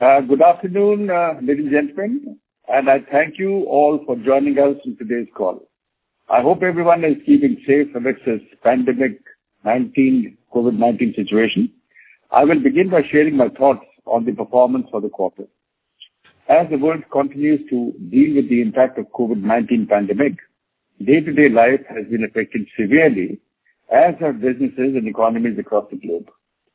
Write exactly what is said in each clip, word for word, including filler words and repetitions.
Uh, good afternoon, uh, ladies and gentlemen, and I thank you all for joining us in today's call. I hope everyone is keeping safe amidst this pandemic nineteen COVID nineteen situation. I will begin by sharing my thoughts on the performance for the quarter. As the world continues to deal with the impact of COVID nineteen pandemic, day-to-day life has been affected severely, as have businesses and economies across the globe.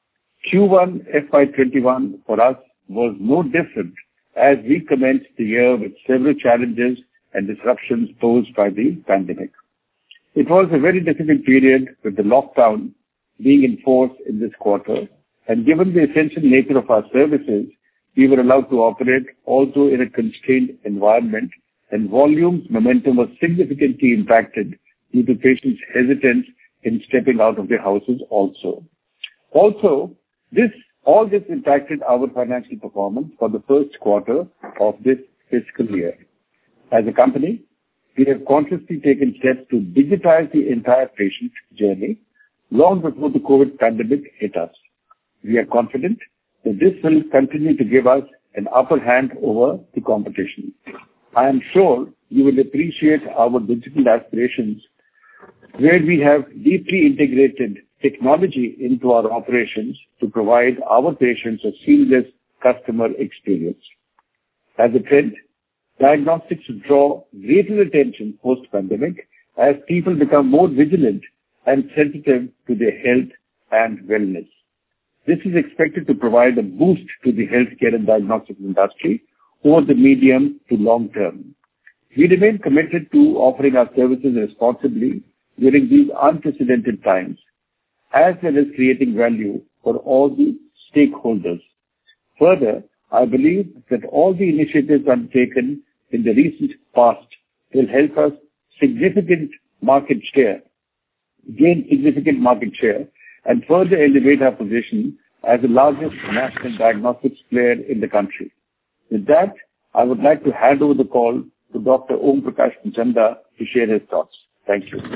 Q one F Y twenty-one for us was no different as we commenced the year with several challenges and disruptions posed by the pandemic. It was a very difficult period with the lockdown being enforced in this quarter, and given the essential nature of our services, we were allowed to operate also in a constrained environment, and volumes momentum was significantly impacted due to patients' hesitance in stepping out of their houses also. Also, this all this impacted our financial performance for the first quarter of this fiscal year. As a company, we have consciously taken steps to digitize the entire patient journey long before the COVID pandemic hit us. We are confident that this will continue to give us an upper hand over the competition. I am sure you will appreciate our digital aspirations, where we have deeply integrated technology into our operations to provide our patients a seamless customer experience. As a trend, diagnostics draw greater attention post-pandemic as people become more vigilant and sensitive to their health and wellness. This is expected to provide a boost to the healthcare and diagnostics industry over the medium to long term. We remain committed to offering our services responsibly during these unprecedented times, as well as creating value for all the stakeholders. Further, I believe that all the initiatives undertaken in the recent past will help us significant market share, gain significant market share, and further elevate our position as the largest national diagnostics player in the country. With that, I would like to hand over the call to Doctor Om Prakash Manchanda to share his thoughts. Thank you.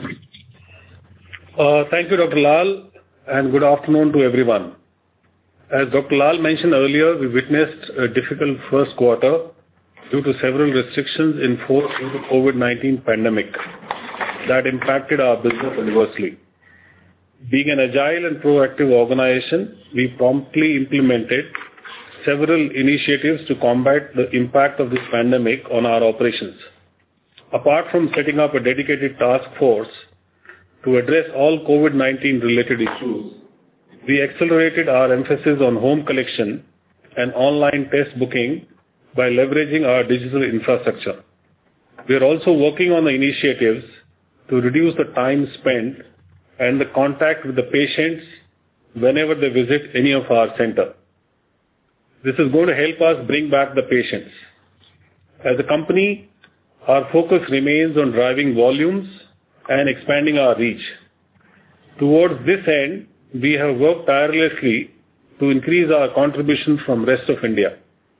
Uh, thank you, Doctor Lal, and good afternoon to everyone. As Doctor Lal mentioned earlier, we witnessed a difficult first quarter due to several restrictions enforced due to COVID nineteen pandemic that impacted our business adversely. Being an agile and proactive organization, we promptly implemented several initiatives to combat the impact of this pandemic on our operations. Apart from setting up a dedicated task force to address all COVID nineteen related issues, we accelerated our emphasis on home collection and online test booking by leveraging our digital infrastructure. We are also working on the initiatives to reduce the time spent and the contact with the patients whenever they visit any of our center. This is going to help us bring back the patients. As a company, our focus remains on driving volumes and expanding our reach. Towards this end, we have worked tirelessly to increase our contribution from rest of India.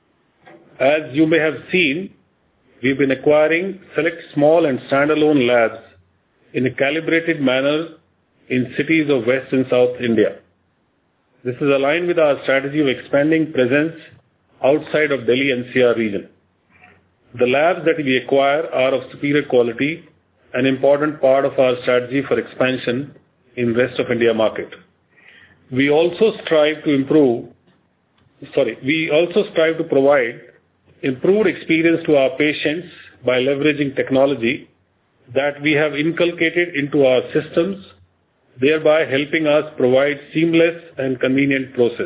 As you may have seen, we've been acquiring select small and standalone labs in a calibrated manner in cities of West and South India. This is aligned with our strategy of expanding presence outside of Delhi N C R region. The labs that we acquire are of superior quality, an important part of our strategy for expansion in rest of India market. We also strive to improve, sorry, we also strive to provide improved experience to our patients by leveraging technology that we have inculcated into our systems, thereby helping us provide seamless and convenient process.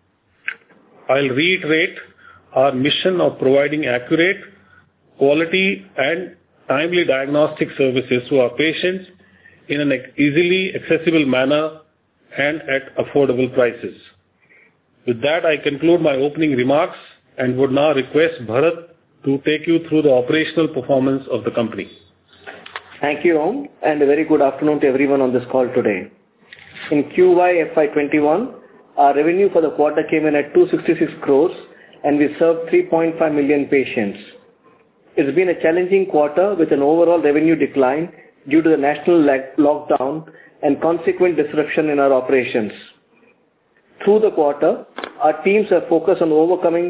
I'll reiterate our mission of providing accurate, quality and timely diagnostic services to our patients in an easily accessible manner and at affordable prices. With that, I conclude my opening remarks and would now request Bharat to take you through the operational performance of the company. Thank you, Om, and a very good afternoon to everyone on this call today. In Q Y F Y twenty-one, our revenue for the quarter came in at two hundred sixty-six crores and we served three point five million patients. It's been a challenging quarter with an overall revenue decline due to the national lockdown and consequent disruption in our operations. Through the quarter, our teams have focused on overcoming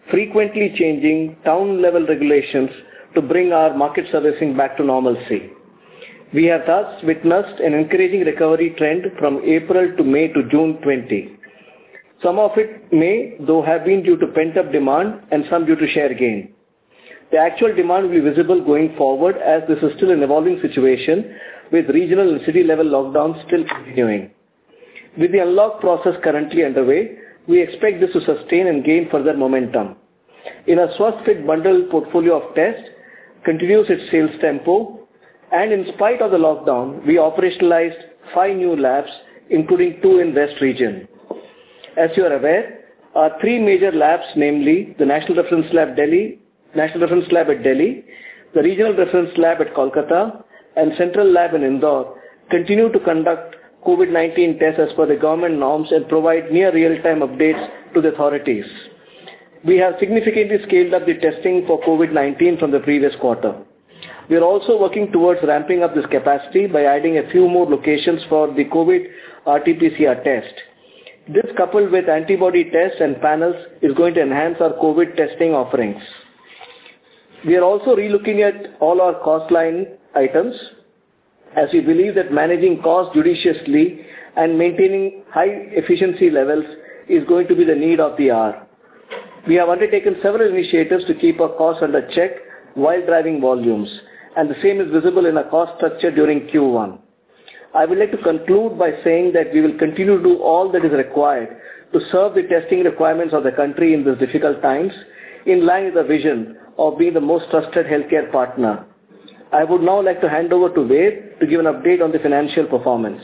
frequently changing town-level regulations to bring our market servicing back to normalcy. We have thus witnessed an encouraging recovery trend from April to May to June twenty. Some of it may, though, have been due to pent-up demand and some due to share gain. The actual demand will be visible going forward as this is still an evolving situation with regional and city-level lockdowns still continuing. With the unlock process currently underway, we expect this to sustain and gain further momentum. In our Swasthfit bundle portfolio of tests continues its sales tempo, and in spite of the lockdown, we operationalized five new labs, including two in West region. As you are aware, our three major labs, namely the National Reference Lab Delhi, National Reference Lab at Delhi, the Regional Reference Lab at Kolkata, and Central Lab in Indore, continue to conduct COVID nineteen tests as per the government norms and provide near real-time updates to the authorities. We have significantly scaled up the testing for COVID nineteen from the previous quarter. We are also working towards ramping up this capacity by adding a few more locations for the COVID R T P C R test. This, coupled with antibody tests and panels, is going to enhance our COVID testing offerings. We are also relooking at all our cost line items, as we believe that managing costs judiciously and maintaining high efficiency levels is going to be the need of the hour. We have undertaken several initiatives to keep our costs under check while driving volumes, and the same is visible in our cost structure during Q one. I would like to conclude by saying that we will continue to do all that is required to serve the testing requirements of the country in these difficult times, in line with the vision of being the most trusted healthcare partner. I would now like to hand over to Ved to give an update on the financial performance.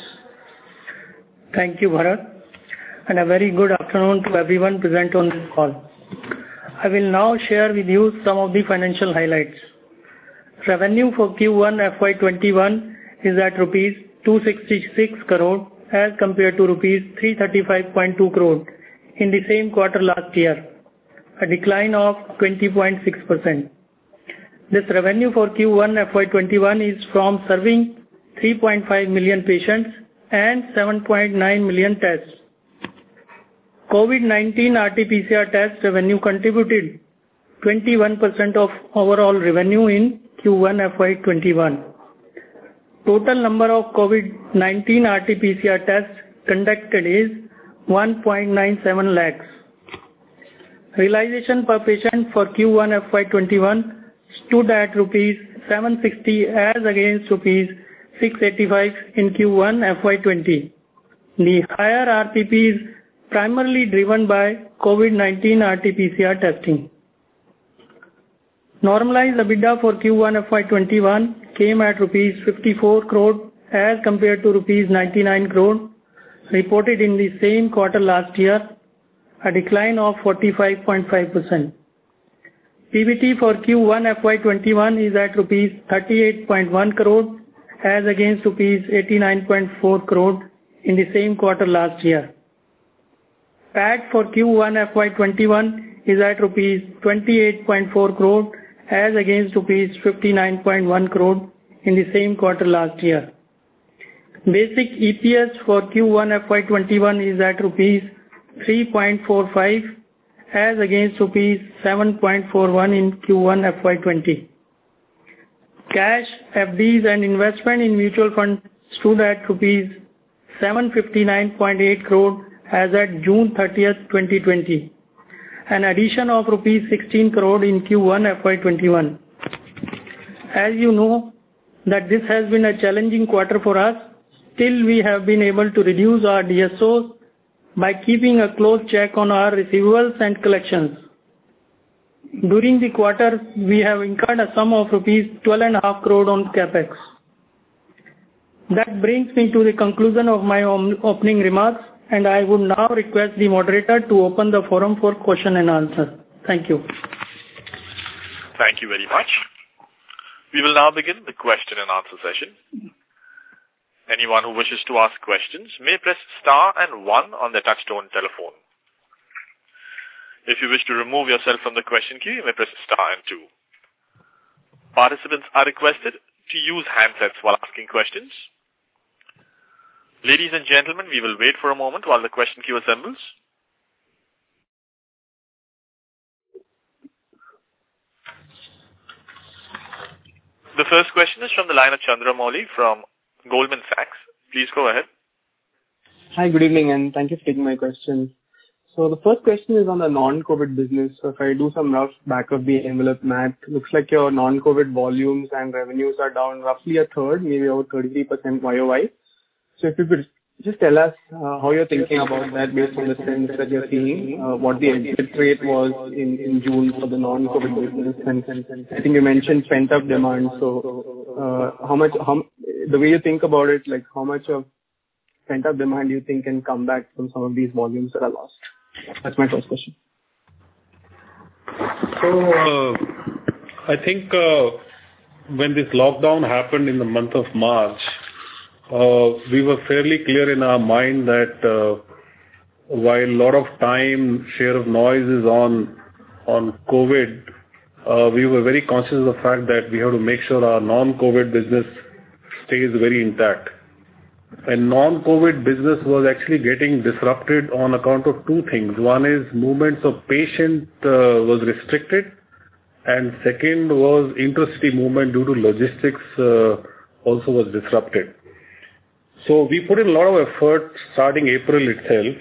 Thank you, Bharat, and a very good afternoon to everyone present on this call. I will now share with you some of the financial highlights. Revenue for Q one F Y twenty-one is at rupees two hundred sixty-six crore as compared to rupees three hundred thirty-five point two crore in the same quarter last year, a decline of twenty point six percent. This revenue for Q one F Y twenty-one is from serving three point five million patients and seven point nine million tests. COVID nineteen R T P C R test revenue contributed twenty-one percent of overall revenue in Q one F Y twenty-one. Total number of COVID nineteen R T P C R tests conducted is one point nine seven lakhs. Realization per patient for Q one F Y twenty-one stood at rupees seven sixty as against rupees six eighty-five in Q one F Y twenty. The higher R P P is primarily driven by COVID nineteen R T P C R testing. Normalized EBITDA for Q one F Y twenty-one came at rupees fifty-four crore as compared to rupees ninety-nine crore reported in the same quarter last year, a decline of forty-five point five percent. P B T for Q one F Y twenty-one is at rupees thirty-eight point one crore as against rupees eighty-nine point four crore in the same quarter last year. P A T for Q one F Y twenty-one is at rupees twenty-eight point four crore as against rupees fifty-nine point one crore in the same quarter last year. Basic E P S for Q one F Y twenty-one is at rupees three point four five as against rupees seven point four one in Q one F Y twenty. Cash, F Ds and investment in mutual fund stood at rupees seven hundred fifty-nine point eight crore as at June thirtieth, twenty twenty, an addition of rupees sixteen crore in Q one F Y twenty-one. As you know that this has been a challenging quarter for us, still we have been able to reduce our D S Os by keeping a close check on our receivables and collections. During the quarter, we have incurred a sum of rupees twelve and a half crore on capex. That brings me to the conclusion of my opening remarks, and I would now request the moderator to open the forum for question and answer. Thank you. Thank you very much. We will now begin the question and answer session. Anyone who wishes to ask questions may press star and one on their touchtone telephone. If you wish to remove yourself from the question queue, you may press star and two. Participants are requested to use handsets while asking questions. Ladies and gentlemen, we will wait for a moment while the question queue assembles. The first question is from the line of Chandramouli from Goldman Sachs. Please go ahead. Hi, good evening, and thank you for taking my question. So the first question is on the non-COVID business. So if I do some rough back of the envelope math, looks like your non-COVID volumes and revenues are down roughly a third, maybe about thirty-three percent Y O Y. So if you could just tell us uh, how you're thinking about that based on the trends that you're seeing, uh, what the exit rate was in, in June for the non-COVID business, and, and, and I think you mentioned pent-up demand. So uh, how much, how, the way you think about it, like how much of pent-up demand do you think can come back from some of these volumes that are lost? That's my first question. So uh, I think uh, when this lockdown happened in the month of March, Uh, we were fairly clear in our mind that uh, while a lot of time, share of noise is on on COVID, uh, we were very conscious of the fact that we have to make sure our non-COVID business stays very intact. And non-COVID business was actually getting disrupted on account of two things. One is movements of patient uh, was restricted, and second was intercity movement due to logistics uh, also was disrupted. So we put in a lot of effort starting April itself,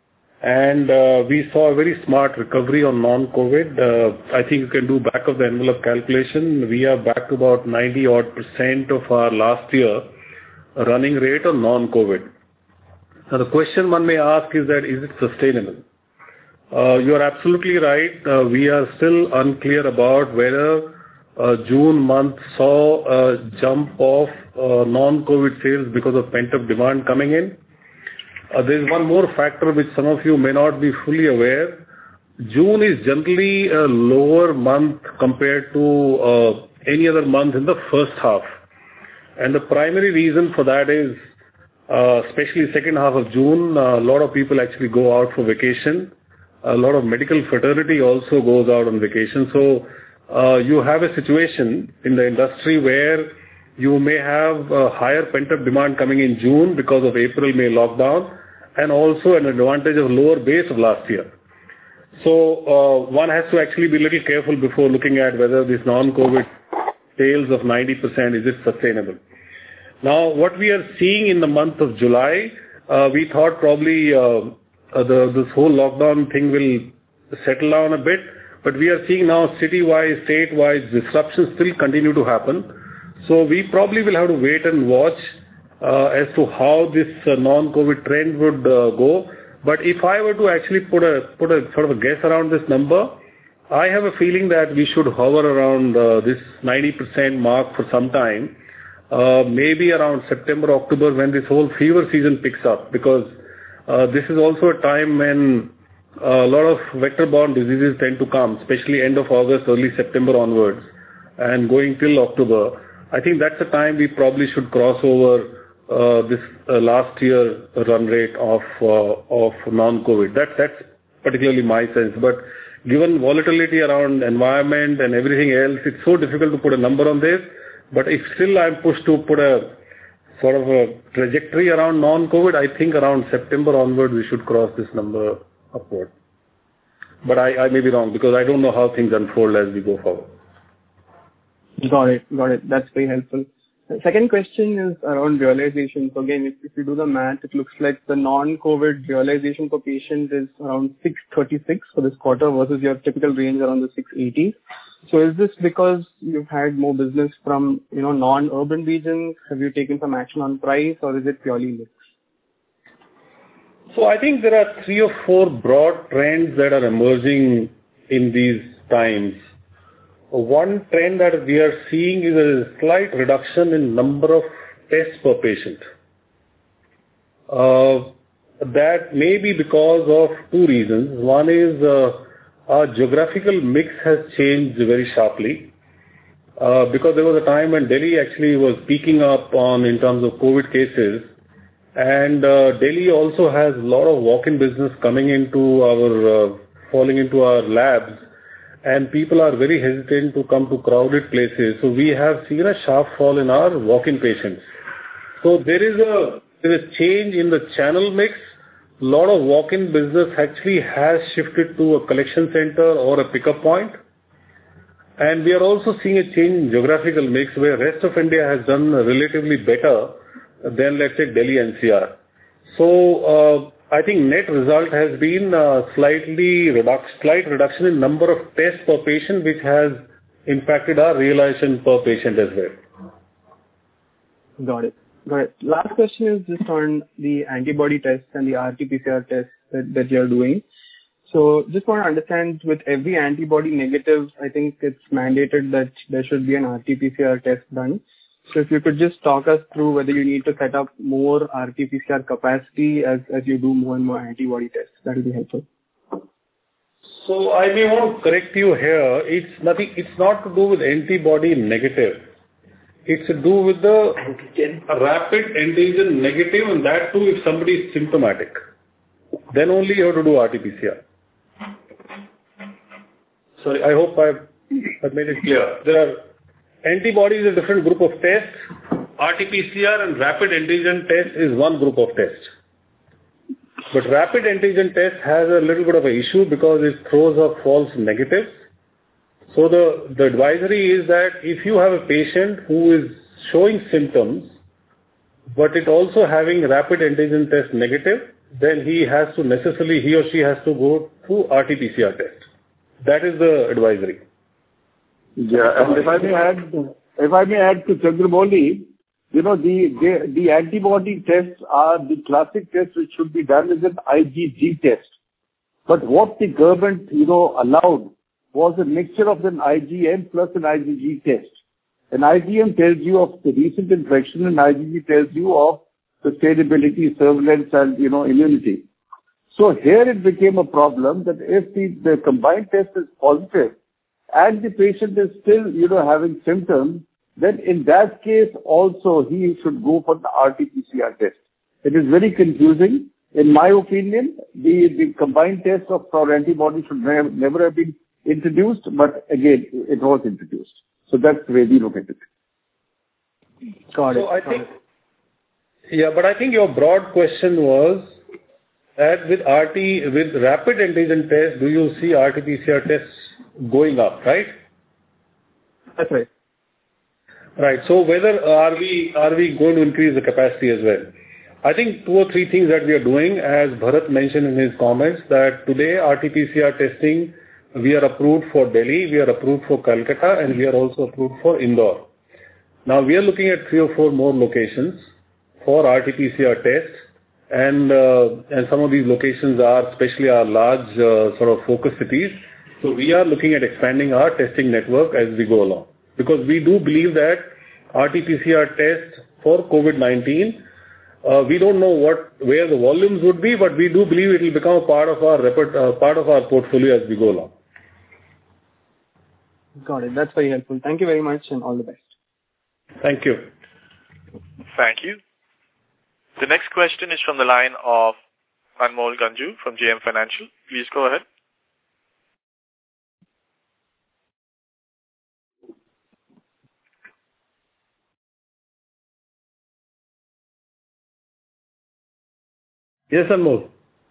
and uh, we saw a very smart recovery on non-COVID. Uh, I think you can do back of the envelope calculation. We are back to about ninety odd percent of our last year running rate on non-COVID. Now the question one may ask is that, is it sustainable? Uh, you are absolutely right. Uh, we are still unclear about whether Uh, June month saw a jump of uh, non-COVID sales because of pent-up demand coming in. Uh, there is one more factor which some of you may not be fully aware. June is generally a lower month compared to uh, any other month in the first half. And the primary reason for that is, uh, especially second half of June, uh, a lot of people actually go out for vacation. A lot of medical fraternity also goes out on vacation. So Uh, you have a situation in the industry where you may have a higher pent-up demand coming in June because of April, May lockdown, and also an advantage of lower base of last year. So uh, one has to actually be a little careful before looking at whether this non-COVID sales of ninety percent, is it sustainable. Now, what we are seeing in the month of July, uh, we thought probably uh, uh, the, this whole lockdown thing will settle down a bit. But we are seeing now city-wise, state-wise disruptions still continue to happen. So we probably will have to wait and watch uh, as to how this uh, non-COVID trend would uh, go. But if I were to actually put a put a sort of a guess around this number, I have a feeling that we should hover around uh, this ninety percent mark for some time, uh, maybe around September, October, when this whole fever season picks up, because uh, this is also a time when a lot of vector-borne diseases tend to come, especially end of August, early September onwards, and going till October. I think that's the time we probably should cross over uh, this uh, last year run rate of uh, of non-COVID. That that's particularly my sense. But given volatility around environment and everything else, it's so difficult to put a number on this. But if still I'm pushed to put a sort of a trajectory around non-COVID, I think around September onward we should cross this number upward. But I, I may be wrong because I don't know how things unfold as we go forward. Got it. Got it. That's very helpful. The second question is around realization. So again, if, if you do the math, it looks like the non-COVID realization per patient is around six thirty-six for this quarter versus your typical range around the six eighty. So is this because you've had more business from, you know, non-urban regions? Have you taken some action on price, or is it purely mix? So I think there are three or four broad trends that are emerging in these times. One trend that we are seeing is a slight reduction in number of tests per patient. Uh, that may be because of two reasons. One is uh, our geographical mix has changed very sharply. Uh, because there was a time when Delhi actually was peaking up on in terms of COVID cases. And uh, Delhi also has a lot of walk-in business coming into our, uh, falling into our labs, and people are very hesitant to come to crowded places. So we have seen a sharp fall in our walk-in patients. So there is a, there is a change in the channel mix. A lot of walk-in business actually has shifted to a collection center or a pickup point. And we are also seeing a change in geographical mix where rest of India has done relatively better than, let's say, Delhi N C R. So uh, I think net result has been uh, slightly reduc- slight reduction in number of tests per patient, which has impacted our realization per patient as well. Got it. Got it. Last question is just on the antibody tests and the R T P C R tests that, that you're doing. So just want to understand, with every antibody negative, I think it's mandated that there should be an R T P C R test done. So if you could just talk us through whether you need to set up more R T P C R capacity as, as you do more and more antibody tests, that will be helpful. So I may want to correct you here. It's nothing. It's not to do with antibody negative. It's to do with the antigen. Rapid antigen negative, and that too if somebody is symptomatic. Then only you have to do R T P C R. Sorry, I hope I've, I've made it clear. There are antibodies, a different group of tests. R T P C R and rapid antigen test is one group of tests. But rapid antigen test has a little bit of an issue because it throws up false negatives. So the, the advisory is that if you have a patient who is showing symptoms, but it also having rapid antigen test negative, then he has to necessarily, he or she has to go through R T P C R test. That is the advisory. Yeah, and if I may add, if I may add to Chandramouli, you know, the, the, the antibody tests are the classic tests which should be done as an I G G test. But what the government, you know, allowed was a mixture of an I G M plus an I G G test. An I G M tells you of the recent infection and I G G tells you of sustainability, surveillance and, you know, immunity. So here it became a problem that if the, the combined test is positive and the patient is still, you know, having symptoms, then in that case also he should go for the R T P C R test. It is very confusing. In my opinion, the, the combined test of for antibodies should never, never have been introduced, but again, it was introduced. So that's the way we look at it. Got it. So I think, yeah, but I think your broad question was that with R T, with rapid antigen test, do you see R T P C R tests going up, right? That's right. Right. So whether are we are we going to increase the capacity as well? I think two or three things that we are doing, as Bharat mentioned in his comments, that today R T P C R testing, we are approved for Delhi, we are approved for Calcutta, and we are also approved for Indore. Now we are looking at three or four more locations for R T P C R tests, and uh, and some of these locations are especially our large uh, sort of focus cities. So we are looking at expanding our testing network as we go along, because we do believe that R T P C R test for COVID nineteen, uh, we don't know what where the volumes would be, but we do believe it will become a part of our report, uh, part of our portfolio as we go along. Got it. That's very helpful. Thank you very much and all the best. Thank you. Thank you. The next question is from the line of Anmol Ganju from J M Financial. Please go ahead. Yes, Anmol.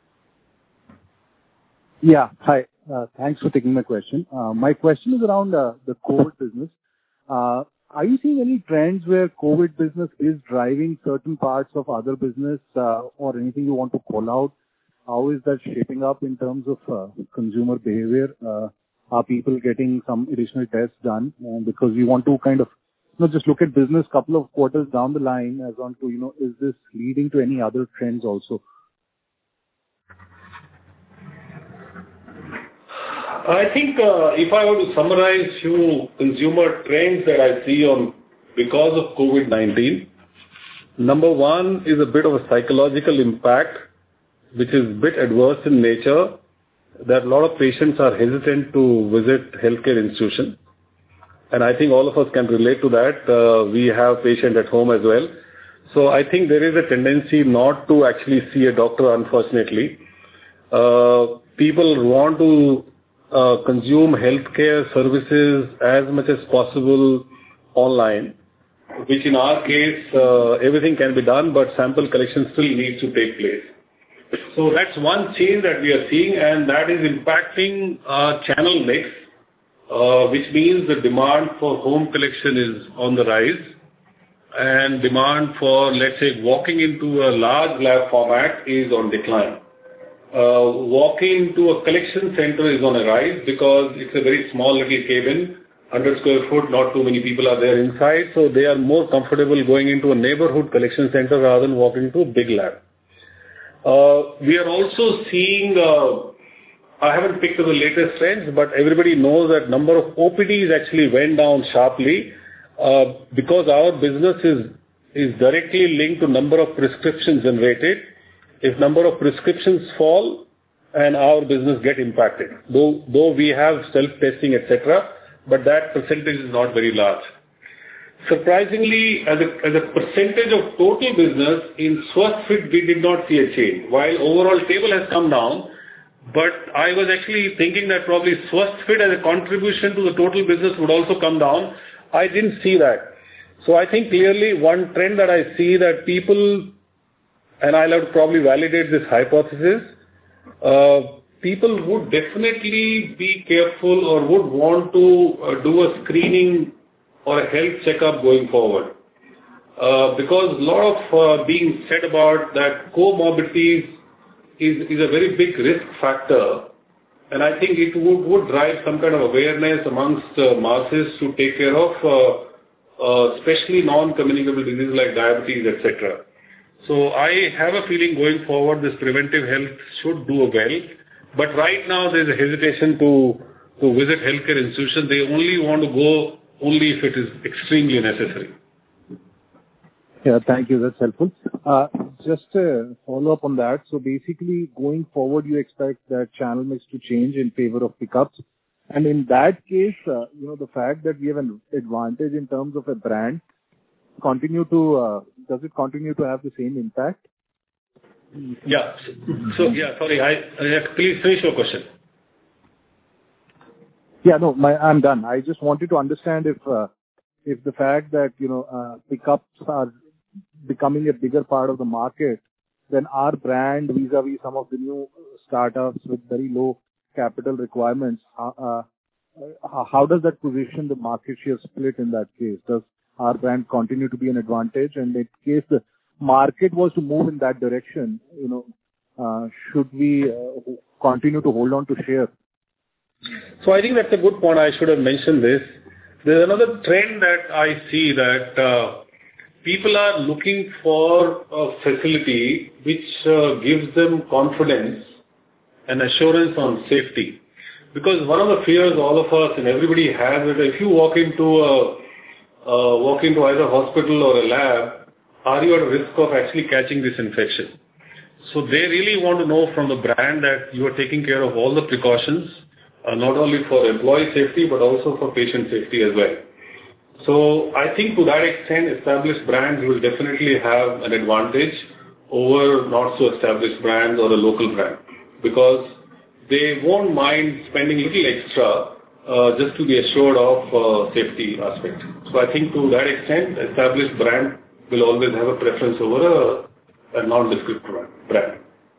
Yeah. Hi. Uh, Thanks for taking my question. Uh, My question is around uh, the COVID business. Uh, Are you seeing any trends where COVID business is driving certain parts of other business, uh, or anything you want to call out? How is that shaping up in terms of uh, consumer behavior? Uh, Are people getting some additional tests done? Uh, Because we want to kind of, you know, just look at business couple of quarters down the line as on to, you know, is this leading to any other trends also? I think uh, if I were to summarize few consumer trends that I see on because of COVID nineteen, number one is a bit of a psychological impact, which is a bit adverse in nature, that a lot of patients are hesitant to visit healthcare institutions. And I think all of us can relate to that. Uh, we have patients at home as well. So I think there is a tendency not to actually see a doctor, unfortunately. Uh, people want to Uh, consume healthcare services as much as possible online, which in our case, uh, everything can be done, but sample collection still needs to take place. So that's one change that we are seeing, and that is impacting our channel mix. uh, which means the demand for home collection is on the rise, and demand for, let's say, walking into a large lab format is on decline. Uh, walking to a collection center is on a rise because it's a very small little cabin, one hundred square foot, not too many people are there inside, so they are more comfortable going into a neighborhood collection center rather than walking to a big lab. Uh, we are also seeing, uh, I haven't picked up the latest trends, but everybody knows that number of O P Ds actually went down sharply. Uh, because our business is, is directly linked to number of prescriptions generated. If number of prescriptions fall, and our business get impacted, though, though we have self-testing, et cetera, but that percentage is not very large. Surprisingly, as a, as a percentage of total business, in Swasthfit, we did not see a change. While overall table has come down, but I was actually thinking that probably Swasthfit as a contribution to the total business would also come down. I didn't see that. So I think clearly one trend that I see that people, and I'll have to probably validate this hypothesis, uh, people would definitely be careful or would want to uh, do a screening or a health checkup going forward. Uh, because a lot of uh, being said about that comorbidities is, is a very big risk factor. And I think it would, would drive some kind of awareness amongst uh, masses to take care of, uh, uh, especially non-communicable diseases like diabetes, et cetera. So I have a feeling going forward, this preventive health should do well. But right now there is a hesitation to, to visit healthcare institutions. They only want to go only if it is extremely necessary. Yeah, thank you. That's helpful. Uh, just a follow-up on that. So basically, going forward, you expect that channel mix to change in favor of pickups. And in that case, uh, you know, the fact that we have an advantage in terms of a brand, continue to, uh, does it continue to have the same impact? Yeah. So, yeah, sorry, I, I please finish your question. Yeah, no, my, I'm done. I just wanted to understand if, uh, if the fact that, you know, uh, pickups are becoming a bigger part of the market, then our brand vis-a-vis some of the new startups with very low capital requirements, uh, uh, how does that position the market share split in that case? Does our brand continue to be an advantage? And in case the market was to move in that direction, you know, uh, should we uh, continue to hold on to share? So I think that's a good point. I should have mentioned this. There's another trend that I see that uh, people are looking for a facility which uh, gives them confidence and assurance on safety. Because one of the fears all of us and everybody has is that if you walk into a uh, walk into either hospital or a lab, are you at risk of actually catching this infection? So they really want to know from the brand that you are taking care of all the precautions, uh, not only for employee safety but also for patient safety as well. So I think to that extent, established brands will definitely have an advantage over not so established brands or a local brand, because they won't mind spending a little extra uh, just to be assured of uh, safety aspect. So I think to that extent, established brand will always have a preference over a, a non-descriptive brand.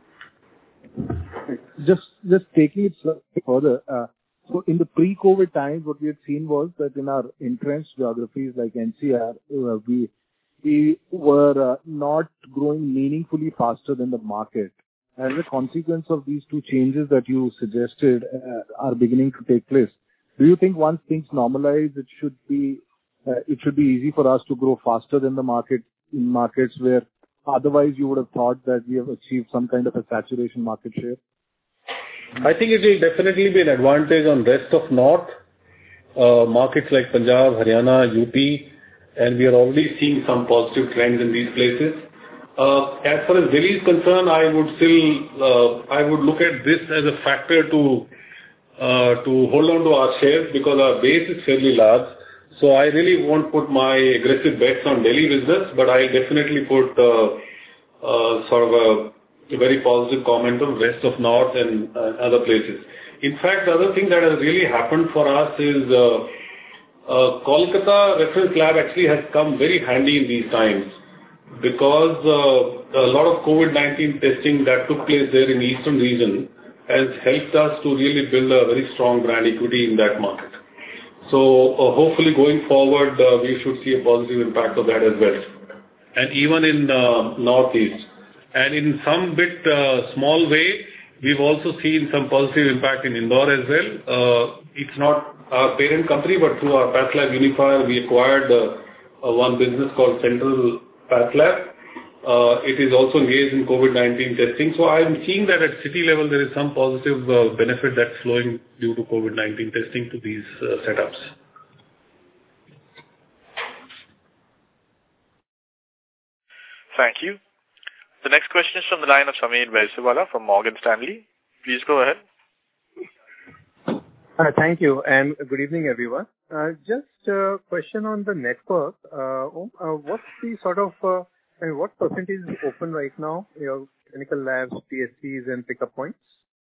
Just, just taking it slightly further, uh, so in the pre-COVID times, what we had seen was that in our entrenched geographies like N C R, uh, we we were uh, not growing meaningfully faster than the market. As a consequence of these two changes that you suggested uh, are beginning to take place, do you think once things normalize, it should be uh, it should be easy for us to grow faster than the market in markets where otherwise you would have thought that we have achieved some kind of a saturation market share? I think it will definitely be an advantage on rest of North, uh, markets like Punjab, Haryana, U P, and we are already seeing some positive trends in these places. Uh, as far as Delhi is concerned, I would still, uh, I would look at this as a factor to, uh, to hold on to our shares because our base is fairly large. So I really won't put my aggressive bets on Delhi business, but I'll definitely put, uh, uh, sort of a, a very positive comment on rest of North and uh, other places. In fact, the other thing that has really happened for us is uh, uh, Kolkata reference lab actually has come very handy in these times because uh, a lot of COVID nineteen testing that took place there in the eastern region has helped us to really build a very strong brand equity in that market. So uh, hopefully going forward, uh, we should see a positive impact of that as well. And even in uh, Northeast. And in some bit uh, small way, we've also seen some positive impact in Indore as well. Uh, it's not our parent company, but through our PathLab Unifier, we acquired uh, uh, one business called Central PathLab. Uh, it is also engaged in COVID nineteen testing. So I'm seeing that at city level, there is some positive uh, benefit that's flowing due to COVID nineteen testing to these uh, setups. Thank you. The next question is from the line of Sameer Baisiwala from Morgan Stanley. Please go ahead. Uh, thank you, and good evening, everyone. Uh, just a question on the network. Uh, uh, what's the sort of, uh, I mean, what percentage is open right now, your clinical labs, P S Cs, and pickup points?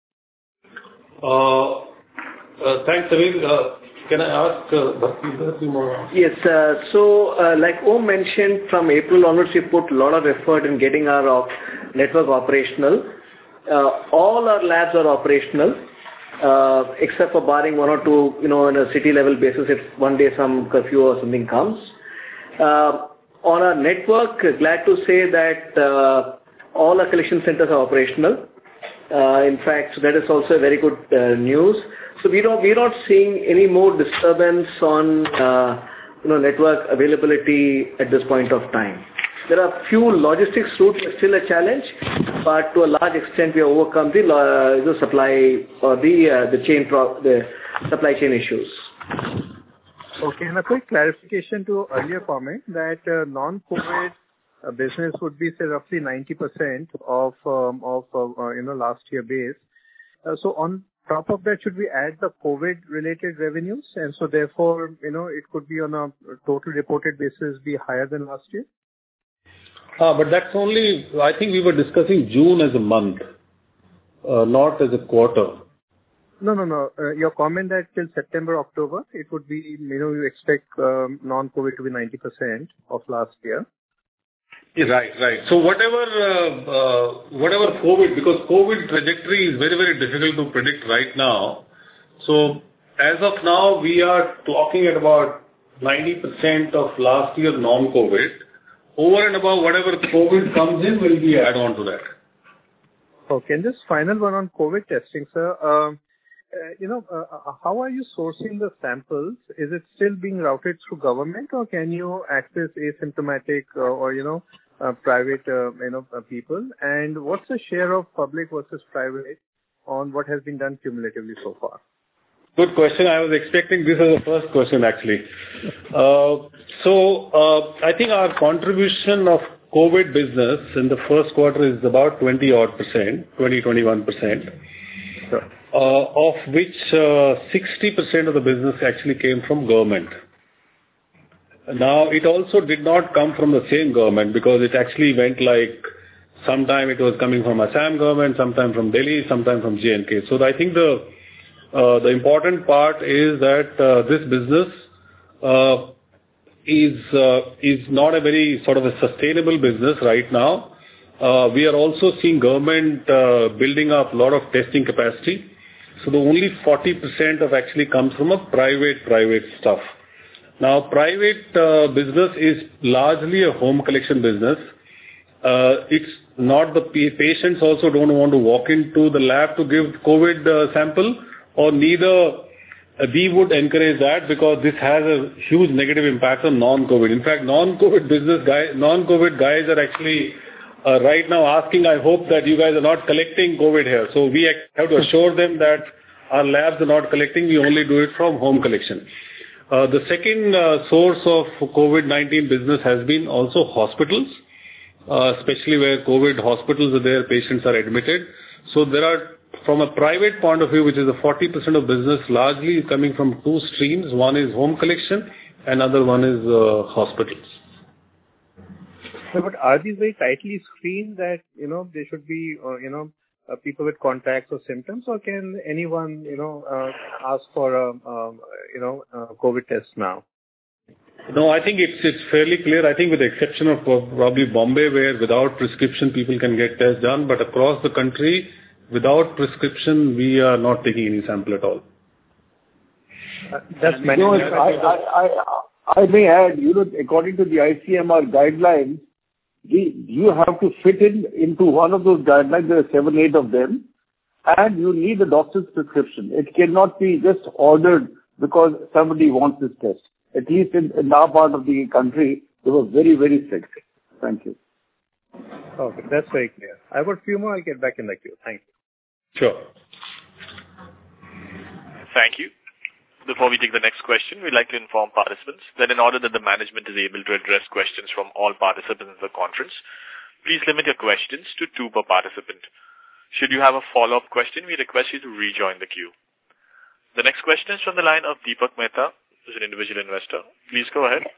Uh, uh, thanks, Sameer. Uh, Can I ask uh, more? Yes. Uh, so, uh, like Om mentioned, from April onwards, we put a lot of effort in getting our op- network operational. Uh, all our labs are operational, uh, except for barring one or two, you know, on a city level basis, if one day some curfew or something comes. Uh, on our network, glad to say that uh, all our collection centers are operational. Uh, in fact, so that is also a very good uh, news. So we don't, we're not seeing any more disturbance on, uh, you know, network availability at this point of time. There are few logistics routes still a challenge, but to a large extent we have overcome the, uh, the supply or the uh, the chain pro- the supply chain issues. Okay, and a quick clarification to earlier comment that uh, non-COVID uh, business would be say roughly ninety percent of um, of uh, you know last year base. Uh, so on top of that, should we add the COVID-related revenues? And so therefore, you know, it could be on a total reported basis be higher than last year? Ah, but that's only, I think we were discussing June as a month, uh, not as a quarter. No, no, no. Uh, your comment that till September, October, it would be, you know, you expect um, non-COVID to be ninety percent of last year. Right, right. So whatever, uh, uh, whatever COVID, because COVID trajectory is very, very difficult to predict right now. So as of now, we are talking at about ninety percent of last year non-COVID. Over and above whatever COVID comes in will be add on to that. Okay, and just final one on COVID testing, sir. Um, uh, you know, uh, how are you sourcing the samples? Is it still being routed through government, or can you access asymptomatic uh, or you know uh, private uh, you know uh, people? And what's the share of public versus private on what has been done cumulatively so far? Good question. I was expecting this as the first question, actually. Uh, so, uh, I think our contribution of COVID business in the first quarter is about twenty odd percent, twenty, twenty-one percent, Sure. uh, of which uh, sixty percent of the business actually came from government. Now, it also did not come from the same government because it actually went like, sometime it was coming from Assam government, sometime from Delhi, sometime from J and K. So I think the Uh, the important part is that uh, this business uh, is uh, is not a very sort of a sustainable business right now. Uh, we are also seeing government uh, building up a lot of testing capacity. So the only forty percent of actually comes from a private private stuff. Now, private uh, business is largely a home collection business. Uh, it's not the p- patients also don't want to walk into the lab to give COVID uh, sample. Or neither uh, we would encourage that because this has a huge negative impact on non-COVID. In fact, non-COVID business guys, non-COVID guys are actually uh, right now asking, I hope that you guys are not collecting COVID here. So we have to assure them that our labs are not collecting, we only do it from home collection. Uh, the second uh, source of COVID nineteen business has been also hospitals, uh, especially where COVID hospitals are there, patients are admitted. So there are from a private point of view, which is the forty percent of business, largely coming from two streams. One is home collection, and other one is uh, hospitals. So, but are these very tightly screened that, you know, they should be, uh, you know, uh, people with contacts or symptoms, or can anyone, you know, uh, ask for a, um, you know, a COVID test now? No, I think it's it's fairly clear. I think with the exception of probably Bombay, where without prescription people can get tests done, but across the country, without prescription, we are not taking any sample at all. Uh, That's You know, I I I I may add, you know, according to the I C M R guidelines, the- you have to fit in into one of those guidelines. There are seven, eight of them, and you need a doctor's prescription. It cannot be just ordered because somebody wants this test. At least in in our part of the country, they were very, very strict. Thank you. Okay, that's very clear. I've got a few more. I'll get back in the queue. Thank you. Sure. Thank you. Before we take the next question, we'd like to inform participants that in order that the management is able to address questions from all participants in the conference, please limit your questions to two per participant. Should you have a follow-up question, we request you to rejoin the queue. The next question is from the line of Deepak Mehta, who's an individual investor. Please go ahead.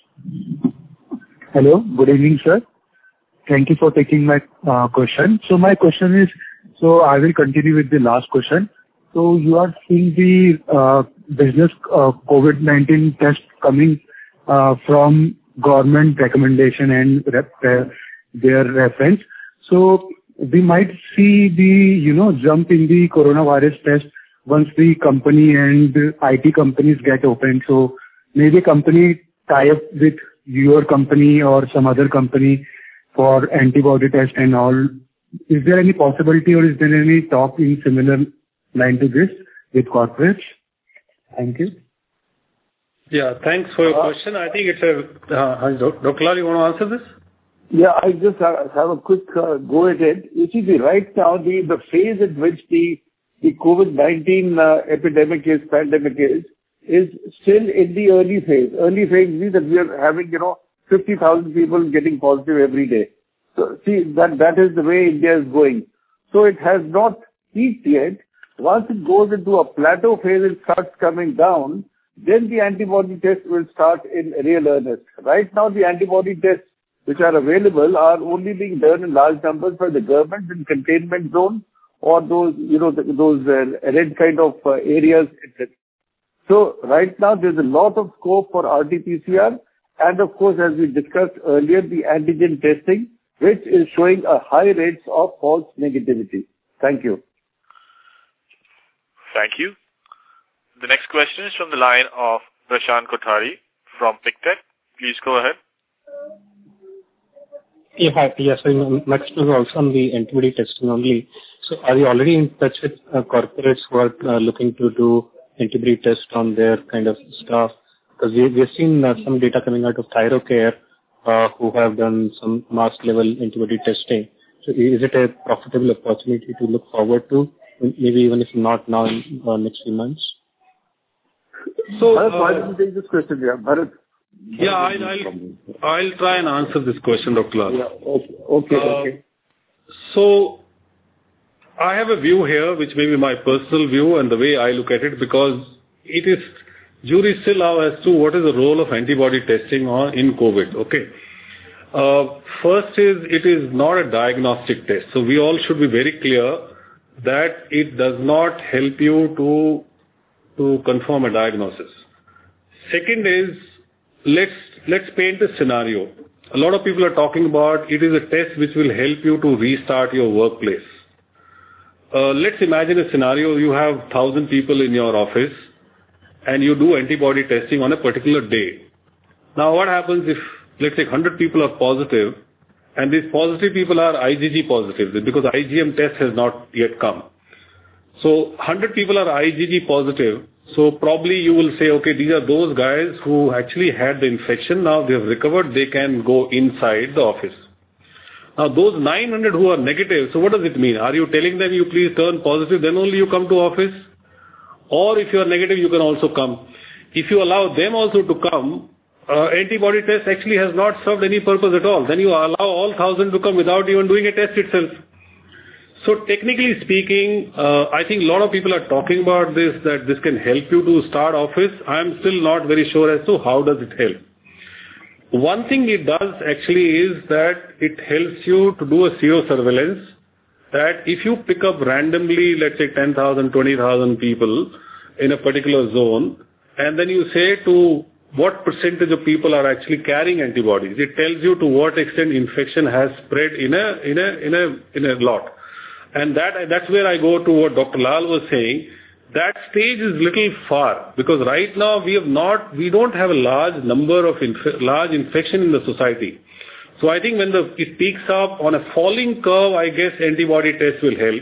Hello. Good evening, sir. Thank you for taking my uh, question. So my question is, so I will continue with the last question. So you are seeing the uh, business uh, COVID nineteen test coming uh, from government recommendation and rep, uh, their reference. So we might see the, you know, jump in the coronavirus test once the company and I T companies get open. So maybe company tie up with your company or some other company for antibody test and all. Is there any possibility or is there any talk in similar line to this with corporates? Thank you. Yeah, thanks for your question. I think it's a... Uh, Doctor Lal, you want to answer this? Yeah, I just have, have a quick uh, go at it. You see, the right now, the, the phase at which the, the COVID nineteen uh, epidemic is, pandemic is, is still in the early phase. Early phase means that we are having, you know, fifty thousand people getting positive every day. So, see, that, that is the way India is going. So it has not peaked yet. Once it goes into a plateau phase, it starts coming down, then the antibody test will start in real earnest. Right now, the antibody tests which are available are only being done in large numbers by the government in containment zones or those, you know, those uh, red kind of uh, areas, et cetera. So right now, there's a lot of scope for R T P C R, and of course, as we discussed earlier, the antigen testing, which is showing a high rates of false negativity. Thank you. Thank you. The next question is from the line of Prashant Kothari from Pictet. Please go ahead. Yeah, hi. Yes, my next question is also on the antibody testing only. So are you already in touch with uh, corporates who are uh, looking to do antibody tests on their kind of staff? Because we, we have seen uh, some data coming out of Thyrocare uh, who have done some mass level antibody testing. So is it a profitable opportunity to look forward to? Maybe even if not now in uh, next few months? So, Bharat, why don't you take this question here? Bharat. Yeah, I'll, I'll, I'll try and answer this question, Doctor Lal. Yeah, okay, okay, uh, okay. So, I have a view here, which may be my personal view and the way I look at it, because it is, jury still out as to what is the role of antibody testing on in COVID, okay? Uh, first is, it is not a diagnostic test. So, we all should be very clear that it does not help you to, to confirm a diagnosis. Second is, let's, let's paint a scenario. A lot of people are talking about it is a test which will help you to restart your workplace. Uh, let's imagine a scenario, you have one thousand people in your office and you do antibody testing on a particular day. Now what happens if, let's say one hundred people are positive and these positive people are I G G positive because I G M test has not yet come. So one hundred people are I G G positive. So probably you will say, okay, these are those guys who actually had the infection. Now they have recovered. They can go inside the office. Now those nine hundred who are negative, so what does it mean? Are you telling them you please turn positive, then only you come to office? Or if you are negative, you can also come. If you allow them also to come, uh, antibody test actually has not served any purpose at all. Then you allow all thousand to come without even doing a test itself. So technically speaking, uh, I think a lot of people are talking about this, that this can help you to start office. I am still not very sure as to how does it help. One thing it does actually is that it helps you to do a serosurveillance, that if you pick up randomly, let's say ten thousand, twenty thousand people in a particular zone, and then you say to what percentage of people are actually carrying antibodies, it tells you to what extent infection has spread in a, in a, in a, in a lot. And that, that's where I go to what Doctor Lal was saying, that stage is little far, because right now we have not, we don't have a large number of inf- large infection in the society. So I think when the, it peaks up on a falling curve, I guess antibody test will help.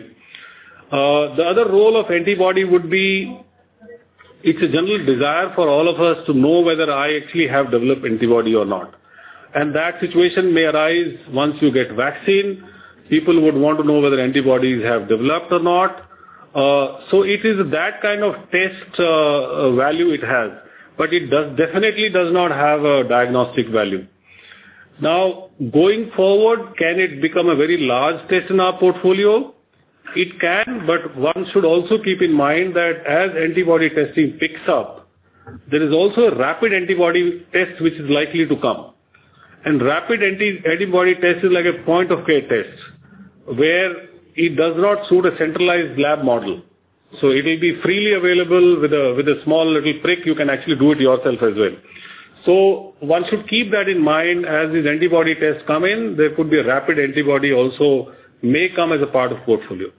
Uh, the other role of antibody would be, it's a general desire for all of us to know whether I actually have developed antibody or not. And that situation may arise once you get vaccine. People would want to know whether antibodies have developed or not. Uh, so it is that kind of test uh, value it has, but it does definitely does not have a diagnostic value. Now, going forward, can it become a very large test in our portfolio? It can, but one should also keep in mind that as antibody testing picks up, there is also a rapid antibody test which is likely to come. And rapid anti- antibody test is like a point of care test, where it does not suit a centralized lab model. So it will be freely available with a, with a small little prick. You can actually do it yourself as well. So one should keep that in mind as these antibody tests come in. There could be a rapid antibody also may come as a part of portfolio.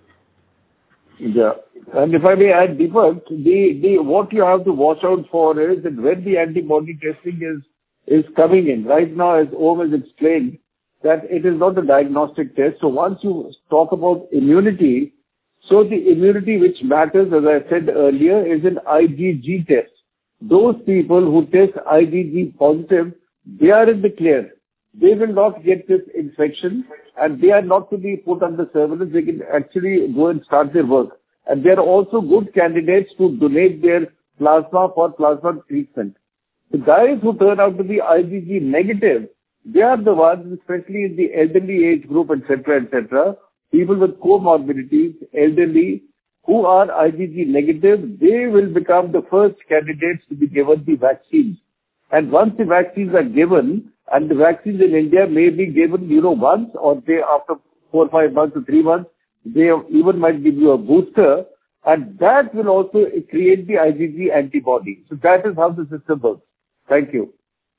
Yeah. And if I may add, Deepak, the, the, what you have to watch out for is that when the antibody testing is, is coming in, right now, as Om has explained, that it is not a diagnostic test. So once you talk about immunity, so the immunity which matters, as I said earlier, is an I G G test. Those people who test I G G positive, they are in the clear. They will not get this infection and they are not to be put under surveillance. They can actually go and start their work. And they are also good candidates to donate their plasma for plasma treatment. The guys who turn out to be I G G negative, they are the ones, especially in the elderly age group, et cetera, et cetera, people with comorbidities, elderly, who are I G G negative, they will become the first candidates to be given the vaccines. And once the vaccines are given, and the vaccines in India may be given, you know, once, or they after four or five months or three months, they even might give you a booster, and that will also create the I G G antibody. So that is how the system works. Thank you.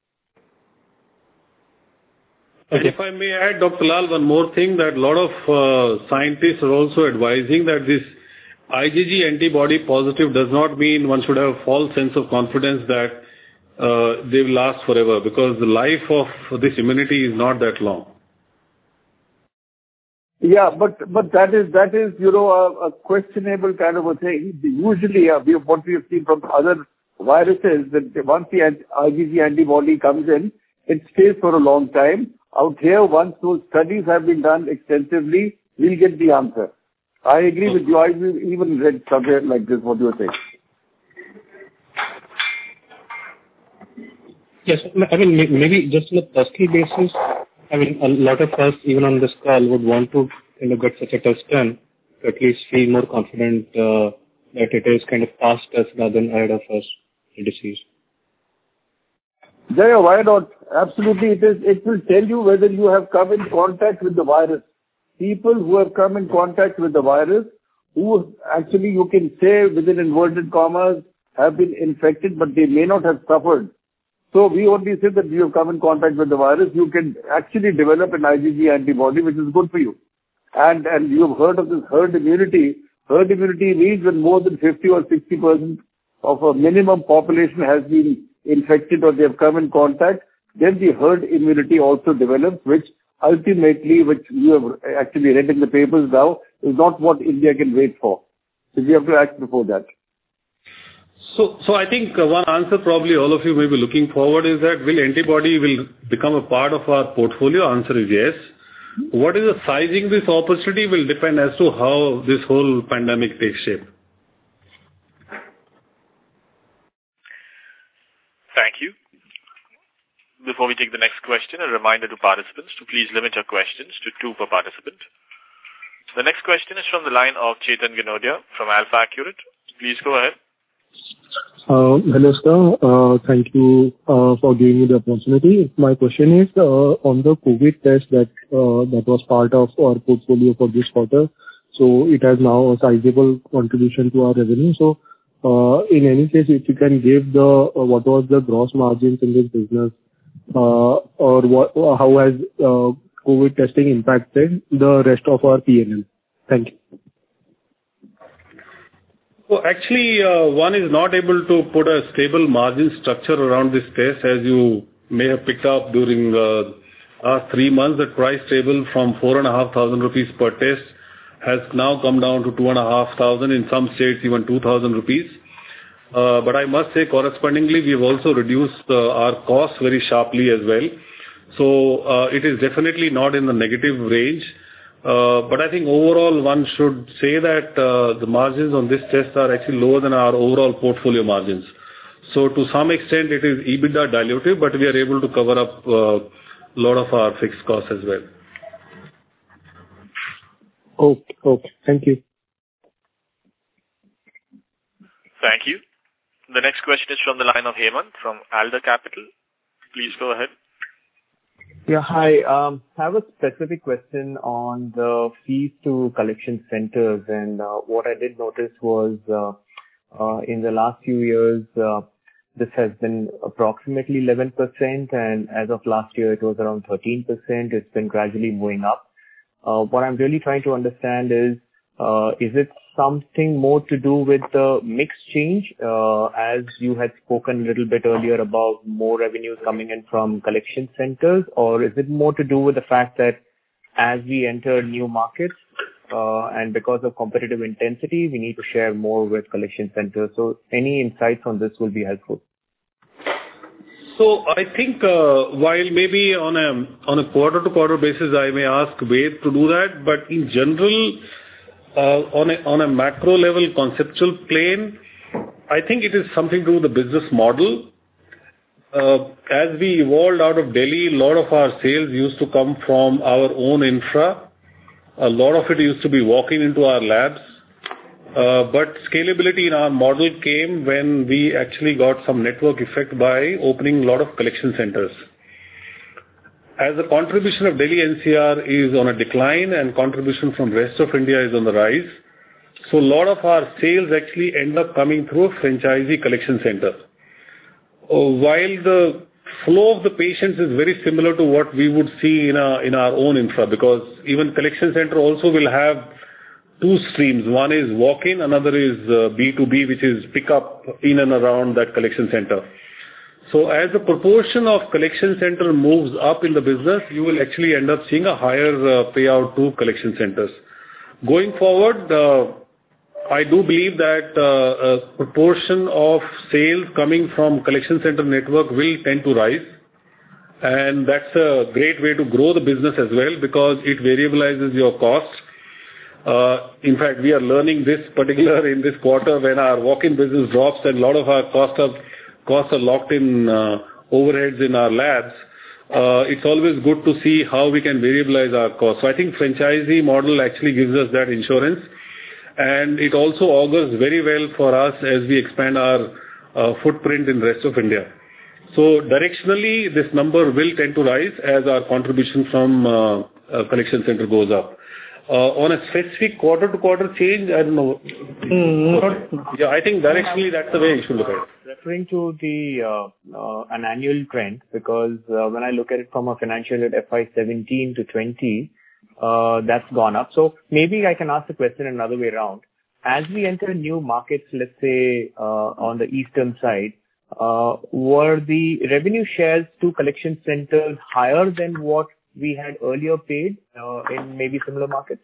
And if I may add, Doctor Lal, one more thing, that a lot of uh, scientists are also advising that this I G G antibody positive does not mean one should have a false sense of confidence that uh, they will last forever, because the life of this immunity is not that long. Yeah, but but that is, that is you know, a, a questionable kind of a thing. Usually, uh, we have, what we have seen from other viruses, that once the I G G antibody comes in, it stays for a long time. Out here, once those studies have been done extensively, we'll get the answer. I agree with you. I even read somewhere like this, what you are saying. Yes, I mean, maybe just on a personal basis, I mean, a lot of us, even on this call, would want to kind of get such a test done to at least feel more confident uh, that it is kind of past us rather than ahead of us, the disease. Jaya, why not? Absolutely, it is. It will tell you whether you have come in contact with the virus. People who have come in contact with the virus, who actually you can say within inverted commas have been infected, but they may not have suffered. So we only say that you have come in contact with the virus. You can actually develop an I G G antibody, which is good for you. And and you have heard of this herd immunity. Herd immunity means when more than fifty or sixty percent of a minimum population has been infected or they have come in contact, then the herd immunity also develops, which ultimately, which you have actually read in the papers now, is not what India can wait for. So we have to act before that. So, so I think uh, one answer probably all of you may be looking forward is that will antibody will become a part of our portfolio? Answer is yes. What is the sizing this opportunity will depend as to how this whole pandemic takes shape. Thank you. Before we take the next question, a reminder to participants to please limit your questions to two per participant. The next question is from the line of Chetan Ginodia from Alpha Accurate. Please go ahead. Uh, hello, sir. Uh, thank you uh, for giving me the opportunity. My question is uh, on the COVID test that uh, that was part of our portfolio for this quarter. So it has now a sizable contribution to our revenue. So uh, in any case, if you can give the uh, what was the gross margins in this business, uh, or what, how has uh, COVID testing impacted the rest of our P and L? Thank you. So actually, uh, one is not able to put a stable margin structure around this test. As you may have picked up during uh, last three months, the price table from four and a half thousand rupees per test has now come down to two and a half thousand, in some states even two thousand rupees. Uh, but I must say correspondingly, we have also reduced uh, our costs very sharply as well. So uh, it is definitely not in the negative range. Uh, but I think overall one should say that uh, the margins on this test are actually lower than our overall portfolio margins. So to some extent it is EBITDA dilutive, but we are able to cover up a uh, lot of our fixed costs as well. Okay, okay. Thank you. Thank you. The next question is from the line of Hemant from Alder Capital. Please go ahead. Yeah, hi. Um, I have a specific question on the fees to collection centers, and uh, what I did notice was uh, uh, in the last few years, uh, this has been approximately eleven percent, and as of last year, it was around thirteen percent. It's been gradually moving up. Uh, what I'm really trying to understand is, uh, is it something more to do with the mix change, uh, as you had spoken a little bit earlier about more revenues coming in from collection centers, or is it more to do with the fact that as we enter new markets, uh, and because of competitive intensity, we need to share more with collection centers? So any insights on this will be helpful. So I think uh, while maybe on a on a quarter to quarter basis, I may ask Ved to do that, but in general, Uh, on a on a macro level conceptual plane, I think it is something to do with the business model. Uh, as we evolved out of Delhi, a lot of our sales used to come from our own infra. A lot of it used to be walking into our labs. Uh, but scalability in our model came when we actually got some network effect by opening a lot of collection centers. As the contribution of Delhi N C R is on a decline and contribution from rest of India is on the rise, so a lot of our sales actually end up coming through a franchisee collection center. Uh, while the flow of the patients is very similar to what we would see in our, in our own infra, because even collection center also will have two streams. One is walk-in, another is uh, B two B, which is pick up in and around that collection center. So as the proportion of collection center moves up in the business, you will actually end up seeing a higher uh, payout to collection centers. Going forward, uh, I do believe that uh, a proportion of sales coming from collection center network will tend to rise. And that's a great way to grow the business as well, because it variabilizes your cost. Uh, in fact, we are learning this particular in this quarter when our walk-in business drops and a lot of our cost of costs are locked in uh, overheads in our labs. Uh, it's always good to see how we can variabilize our costs. So I think franchisee model actually gives us that insurance, and it also augurs very well for us as we expand our uh, footprint in the rest of India. So directionally, this number will tend to rise as our contribution from uh, uh, collection center goes up. Uh, on a specific quarter-to-quarter change, I don't know. Mm, yeah, I think directionally that's the way you should look at it. Referring to the uh, uh, an annual trend, because uh, when I look at it from a financial year F Y seventeen to twenty, uh, that's gone up. So maybe I can ask the question another way around. As we enter new markets, let's say uh, on the eastern side, uh, were the revenue shares to collection centers higher than what we had earlier paid uh, in maybe similar markets?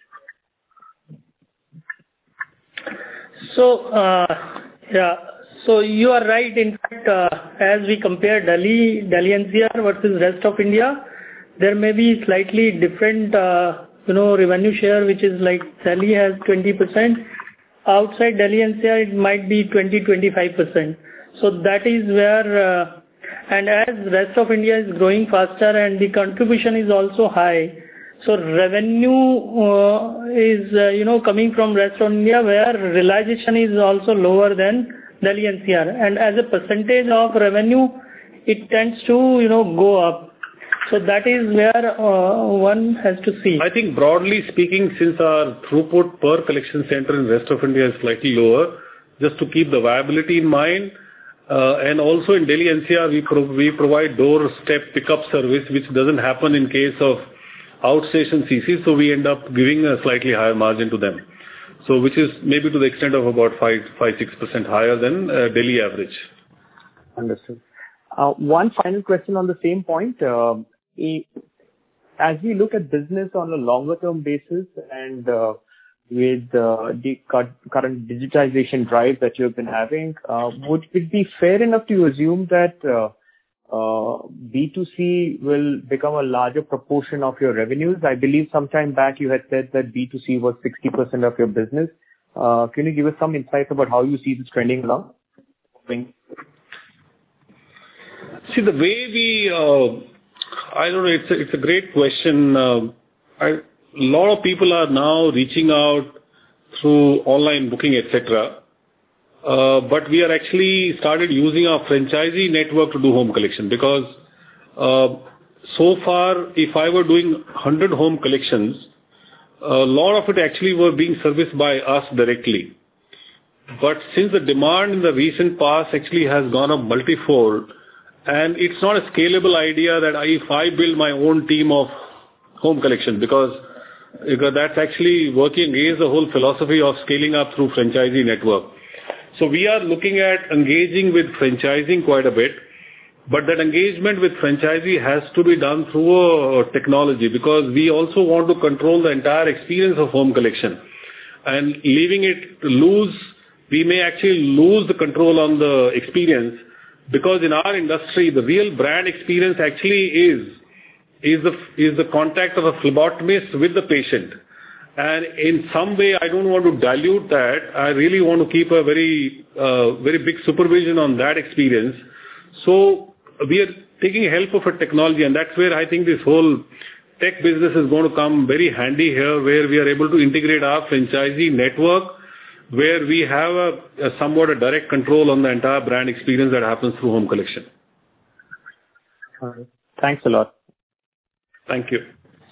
So, uh, yeah, so you are right. In fact, uh, as we compare Delhi, Delhi N C R versus rest of India, there may be slightly different, uh, you know, revenue share, which is like Delhi has twenty percent. Outside Delhi N C R, it might be twenty to twenty-five percent. So that is where, uh, and as rest of India is growing faster and the contribution is also high, so revenue uh, is, uh, you know, coming from rest of India, where realization is also lower than Delhi N C R. And as a percentage of revenue, it tends to, you know, go up. So that is where uh, one has to see. I think broadly speaking, since our throughput per collection center in rest of India is slightly lower, just to keep the viability in mind, uh, and also in Delhi N C R, we, pro- we provide doorstep pickup service, which doesn't happen in case of outstation C C, so we end up giving a slightly higher margin to them. So which is maybe to the extent of about five, five, six percent higher than uh, Delhi average. Understood. Uh, one final question on the same point. Uh, as we look at business on a longer term basis and uh, with uh, the current digitization drive that you've been having, uh, would it be fair enough to assume that uh, uh, B two C will become a larger proportion of your revenues? I believe sometime back you had said that B two C was sixty percent of your business. Uh, can you give us some insight about how you see this trending along? See, the way we, uh, I don't know, it's a, it's a great question. Uh, I, a lot of people are now reaching out through online booking, et cetera. Uh, but we are actually started using our franchisee network to do home collection because uh, so far, if I were doing one hundred home collections, a lot of it actually were being serviced by us directly. But since the demand in the recent past actually has gone up multifold, and it's not a scalable idea that I, if I build my own team of home collection, because, because that's actually working against the whole philosophy of scaling up through franchisee network. So we are looking at engaging with franchising quite a bit, but that engagement with franchisee has to be done through a technology because we also want to control the entire experience of home collection. And leaving it loose, we may actually lose the control on the experience. Because in our industry, the real brand experience actually is, is the, is the contact of a phlebotomist with the patient. And in some way, I don't want to dilute that. I really want to keep a very, uh, very big supervision on that experience. So we are taking help of a technology, and that's where I think this whole tech business is going to come very handy here, where we are able to integrate our franchisee network, where we have a, a somewhat a direct control on the entire brand experience that happens through home collection. All right. Thanks a lot. Thank you.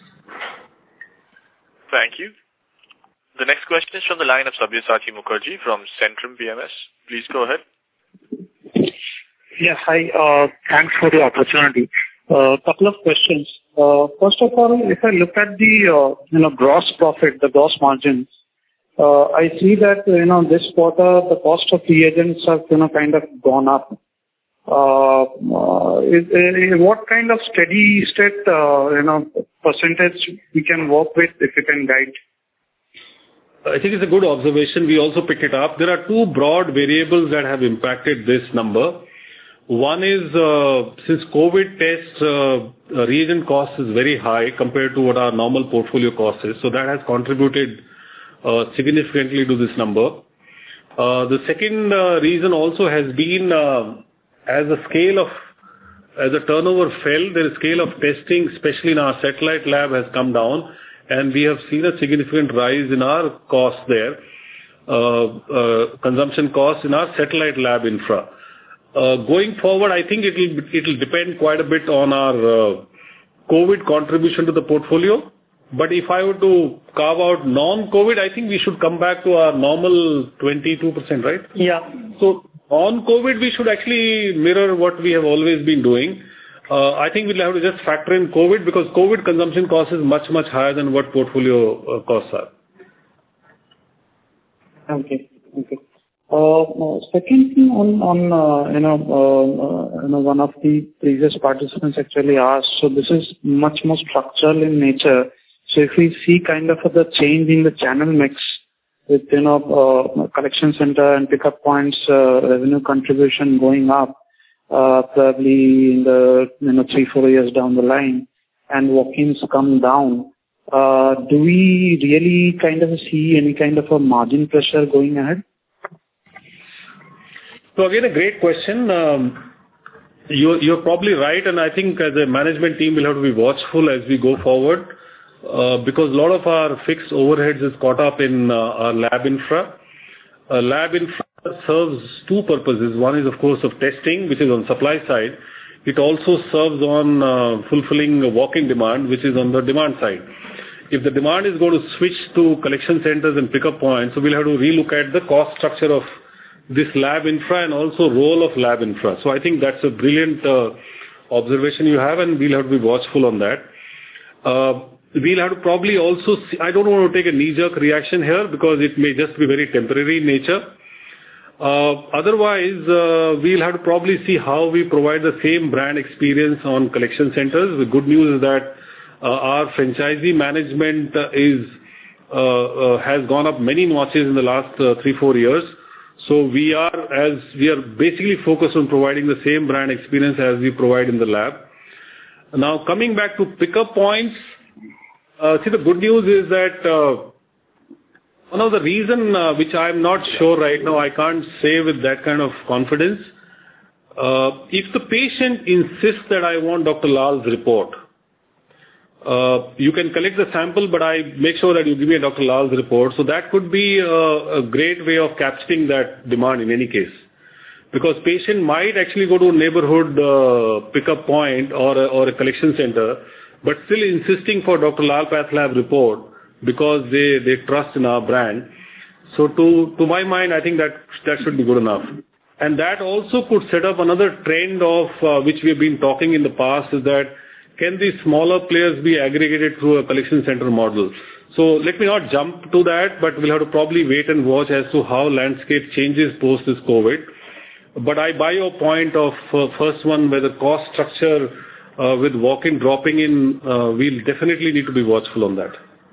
Thank you. The next question is from the line of Sabyasachi Mukherjee from Centrum P M S. Please go ahead. Yeah, hi. Uh, thanks for the opportunity. A uh, couple of questions. Uh, first of all, if I look at the uh, you know gross profit, the gross margins, Uh, I see that, you know, this quarter, the cost of reagents have, you know, kind of gone up. Uh, uh, is, is, what kind of steady state, uh, you know, percentage we can work with, if you can guide? I think it's a good observation. We also picked it up. There are two broad variables that have impacted this number. One is, uh, since COVID test uh, reagent cost is very high compared to what our normal portfolio cost is, so that has contributed Uh, significantly to this number. Uh, the second uh, reason also has been uh, as the scale of, as the turnover fell, the scale of testing, especially in our satellite lab, has come down, and we have seen a significant rise in our costs there, uh, uh, consumption costs in our satellite lab infra. Uh, going forward, I think it will it will depend quite a bit on our uh, COVID contribution to the portfolio. But if I were to carve out non-COVID, I think we should come back to our normal twenty-two percent, right? Yeah. So on COVID, we should actually mirror what we have always been doing. Uh, I think we'll have to just factor in COVID because COVID consumption cost is much, much higher than what portfolio uh, costs are. Okay. Okay. Uh, second thing on, on uh, you know, uh, uh, you know, one of the previous participants actually asked, so this is much more structural in nature. So if we see kind of the change in the channel mix with, you know, uh, collection center and pickup points, uh, revenue contribution going up, uh, probably in the, you know, three, four years down the line, and walk-ins come down, uh, do we really kind of see any kind of a margin pressure going ahead? So again, a great question. Um, you're, you're probably right, and I think as a management team, we'll have to be watchful as we go forward. Uh, because a lot of our fixed overheads is caught up in uh, our lab infra. Uh, lab infra serves two purposes. One is, of course, of testing, which is on supply side. It also serves on uh, fulfilling walk-in demand, which is on the demand side. If the demand is going to switch to collection centers and pickup points, so we'll have to relook at the cost structure of this lab infra and also role of lab infra. So I think that's a brilliant uh, observation you have, and we'll have to be watchful on that. Uh, we'll have to probably also see, I don't want to take a knee-jerk reaction here because it may just be very temporary in nature. Uh, otherwise, uh, we'll have to probably see how we provide the same brand experience on collection centers. The good news is that uh, our franchisee management uh, is uh, uh, has gone up many notches in the last uh, three, four years. So we are as we are basically focused on providing the same brand experience as we provide in the lab. Now, coming back to pickup points, uh, see, the good news is that uh, one of the reason uh, which I'm not sure right now, I can't say with that kind of confidence. Uh, if the patient insists that I want Doctor Lal's report, uh, you can collect the sample, but I make sure that you give me a Doctor Lal's report. So that could be a, a great way of capturing that demand in any case. Because patient might actually go to a neighborhood uh, pickup point or a, or a collection center, but still insisting for Doctor Lal Path Lab report because they, they trust in our brand. So to, to my mind, I think that that should be good enough. And that also could set up another trend of uh, which we have been talking in the past is that can these smaller players be aggregated through a collection center model? So let me not jump to that, but we'll have to probably wait and watch as to how landscape changes post this COVID. But I buy your point of uh, first one where the cost structure uh, with walk-in dropping in, uh, we'll definitely need to be watchful on that.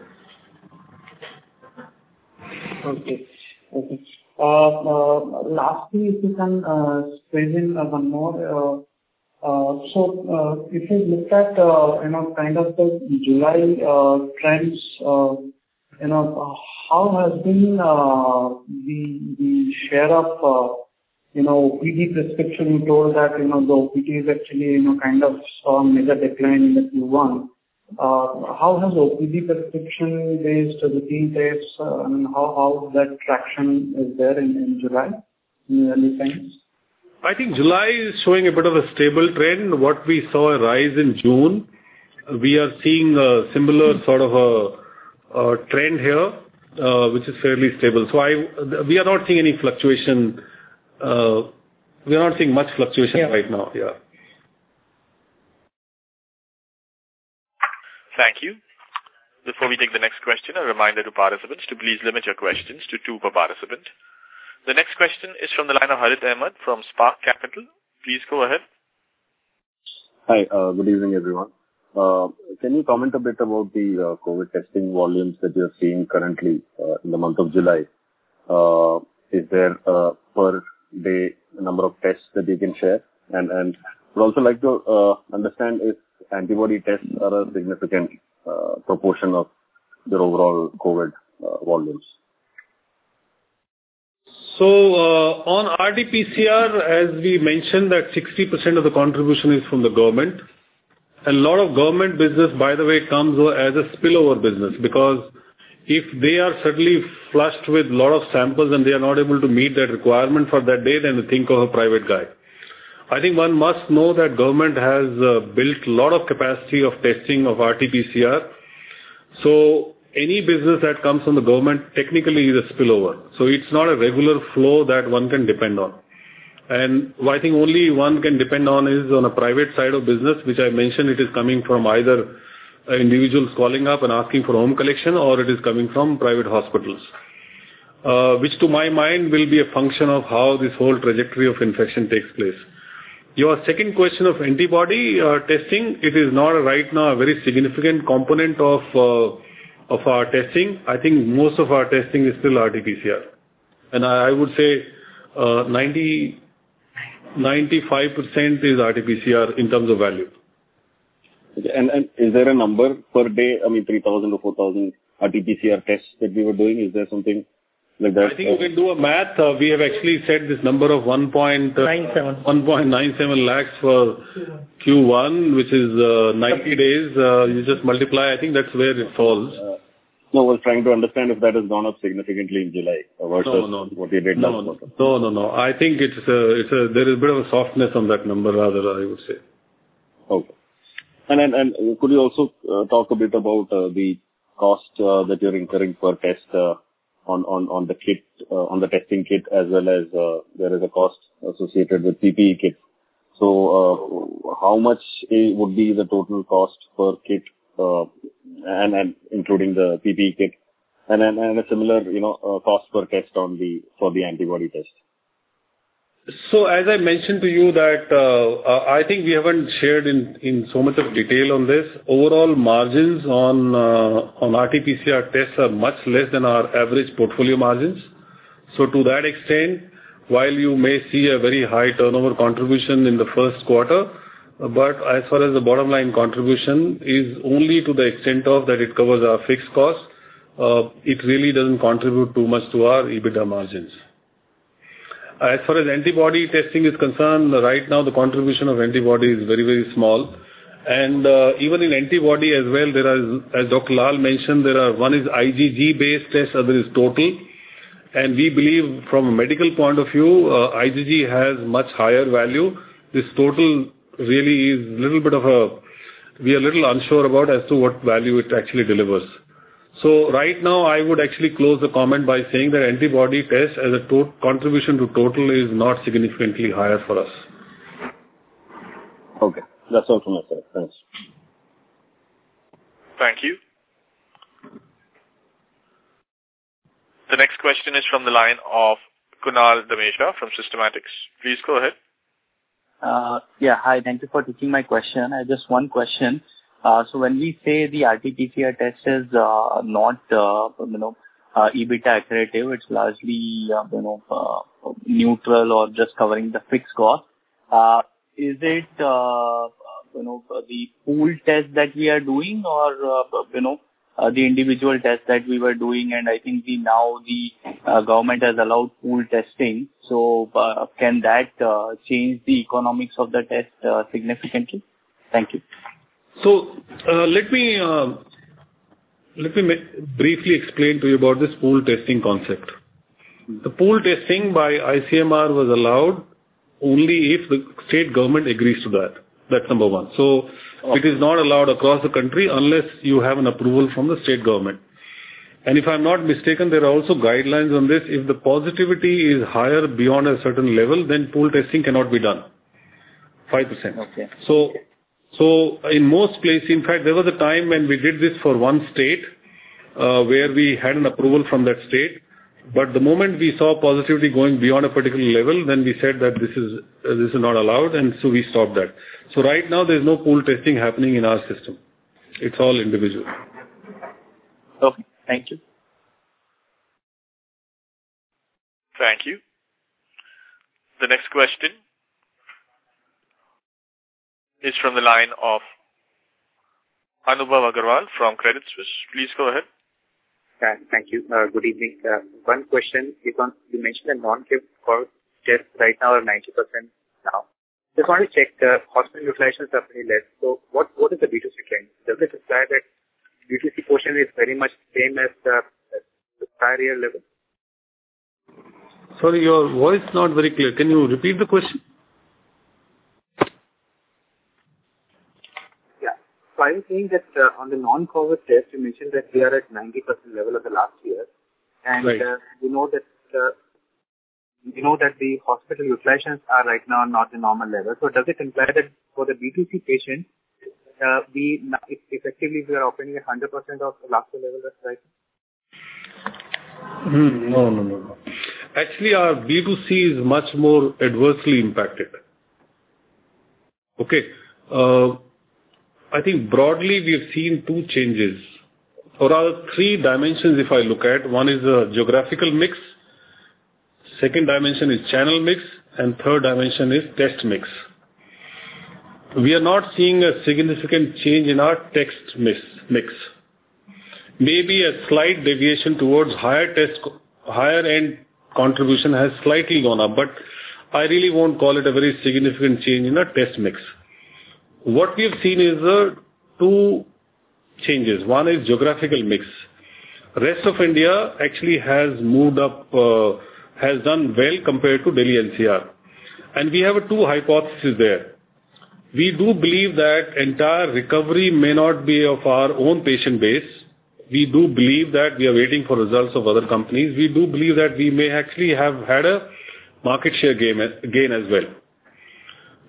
Okay. Okay. Uh, uh, lastly, if you can uh, squeeze in uh, one more. Uh, uh, so, uh, if you look at uh, you know kind of the July uh, trends, uh, you know how has been uh, the the share of uh, you know, O P D prescription? You told that, you know, the O P D is actually, you know, kind of saw a major decline in the Q one. Uh, how has O P D prescription based routine tests, uh, and how, how that traction is there in, in July, in the early signs? I think July is showing a bit of a stable trend. What we saw a rise in June, we are seeing a similar sort of a, a trend here, uh, which is fairly stable. So I, we are not seeing any fluctuation. Uh, we are not seeing much fluctuation yeah. right now. Yeah. Thank you. Before we take the next question, a reminder to participants to please limit your questions to two per participant. The next question is from the line of Harith Ahmed from Spark Capital. Please go ahead. Hi, uh, good evening, everyone. Uh, can you comment a bit about the uh, COVID testing volumes that you're seeing currently uh, in the month of July? Uh, is there uh, per day number of tests that you can share? And and would also like to uh, understand if antibody tests are a significant uh, proportion of your overall COVID uh, volumes. So uh, on R T P C R, as we mentioned, that sixty percent of the contribution is from the government. A lot of government business, by the way, comes as a spillover business, because if they are suddenly flushed with a lot of samples and they are not able to meet that requirement for that day, then they think of a private guy. I think one must know that government has uh, built a lot of capacity of testing of R T P C R. So any business that comes from the government technically is a spillover. So it's not a regular flow that one can depend on. And I think only one can depend on is on a private side of business, which I mentioned it is coming from either individuals calling up and asking for home collection, or it is coming from private hospitals, uh, which to my mind will be a function of how this whole trajectory of infection takes place. Your second question of antibody uh, testing, it is not right now a very significant component of uh, of our testing. I think most of our testing is still R T P C R. And I, I would say uh, ninety, ninety-five percent is R T P C R in terms of value. Okay. And, and is there a number per day, I mean three thousand or four thousand R T P C R tests that we were doing? Is there something like that? I think you can do a math. Uh, we have actually set this number of one point nine seven lakhs for Q one, which is uh, ninety days. Uh, you just multiply, I think that's where it falls. Uh, no, I was trying to understand if that has gone up significantly in July versus no, no, what you did no, last quarter. No, no, no. I think it's a, it's a, there is a bit of a softness on that number rather, I would say. Okay. And, and, and could you also uh, talk a bit about uh, the cost uh, that you're incurring per test uh, on, on, on the kit, uh, on the testing kit, as well as uh, there is a cost associated with P P E kit. So uh, how much would be the total cost per kit uh, and, and including the P P E kit, and, and, and a similar, you know, uh, cost per test on the, for the antibody test? So as I mentioned to you that, uh, I think we haven't shared in, in so much of detail on this. Overall margins on, uh, on R T P C R tests are much less than our average portfolio margins. So to that extent, while you may see a very high turnover contribution in the first quarter, but as far as the bottom line contribution is only to the extent of that it covers our fixed costs, uh, it really doesn't contribute too much to our EBITDA margins. As far as antibody testing is concerned, right now the contribution of antibody is very, very small. And uh, even in antibody as well, there are, as Doctor Lal mentioned, there are, one is I G G-based test, other is total. And we believe from a medical point of view, uh, I G G has much higher value. This total really is a little bit of a, we are a little unsure about as to what value it actually delivers. So right now, I would actually close the comment by saying that antibody test as a to- contribution to total is not significantly higher for us. Okay. That's all from my side. Thanks. Thank you. The next question is from the line of Kunal Dhamesha from Systematics. Please go ahead. Uh, yeah, hi. Thank you for taking my question. I have just one question. Uh, so when we say the R T P C R test is uh, not, uh, you know, uh, EBITDA accretive, it's largely, uh, you know, uh, neutral or just covering the fixed cost. Uh, is it, uh, you know, the pool test that we are doing, or uh, you know, uh, the individual test that we were doing? And I think the now the uh, government has allowed pool testing. So uh, can that uh, change the economics of the test uh, significantly? Thank you. So uh, let me uh, let me ma- briefly explain to you about this pool testing concept. The pool testing by I C M R was allowed only if the state government agrees to that. That's number one. So oh. It is not allowed across the country unless you have an approval from the state government. And if I'm not mistaken, there are also guidelines on this. If the positivity is higher beyond a certain level, then pool testing cannot be done. five percent. Okay. So. So in most places, in fact, there was a time when we did this for one state, uh, where we had an approval from that state. But the moment we saw positivity going beyond a particular level, then we said that this is uh, this is not allowed, and so we stopped that. So right now, there is no pool testing happening in our system. It's all individual. Okay. Thank you. Thank you. The next question is from the line of Anubhav Agarwal from Credit Suisse. Please go ahead. Uh, thank you. Uh, good evening. Uh, one question is on, you mentioned the non-COVID tests right now are ninety percent now. Just want to check, the hospital utilizations are pretty less. So what, what is the B two C trend? Does it imply that B two C portion is very much same as the, as the prior year level? Sorry, your voice not very clear. Can you repeat the question? So I was saying that uh, on the non-COVID test, you mentioned that we are at ninety percent level of the last year, and right. uh, we know that uh, we know that the hospital utilizations are right now not the normal level. So does it imply that for the B two C patient, uh, we effectively we are operating at one hundred percent of the last year level? That's right. Hmm, no, no, no, no. Actually, our B two C is much more adversely impacted. Okay. Uh, I think broadly we have seen two changes, or rather three dimensions if I look at. One is the geographical mix, second dimension is channel mix, and third dimension is test mix. We are not seeing a significant change in our test mix. Maybe a slight deviation towards higher test, higher end contribution has slightly gone up, but I really won't call it a very significant change in our test mix. What we have seen is uh, two changes. One is geographical mix. Rest of India actually has moved up, uh, has done well compared to Delhi N C R. And we have a two hypotheses there. We do believe that entire recovery may not be of our own patient base. We do believe that we are waiting for results of other companies. We do believe that we may actually have had a market share gain, gain as well.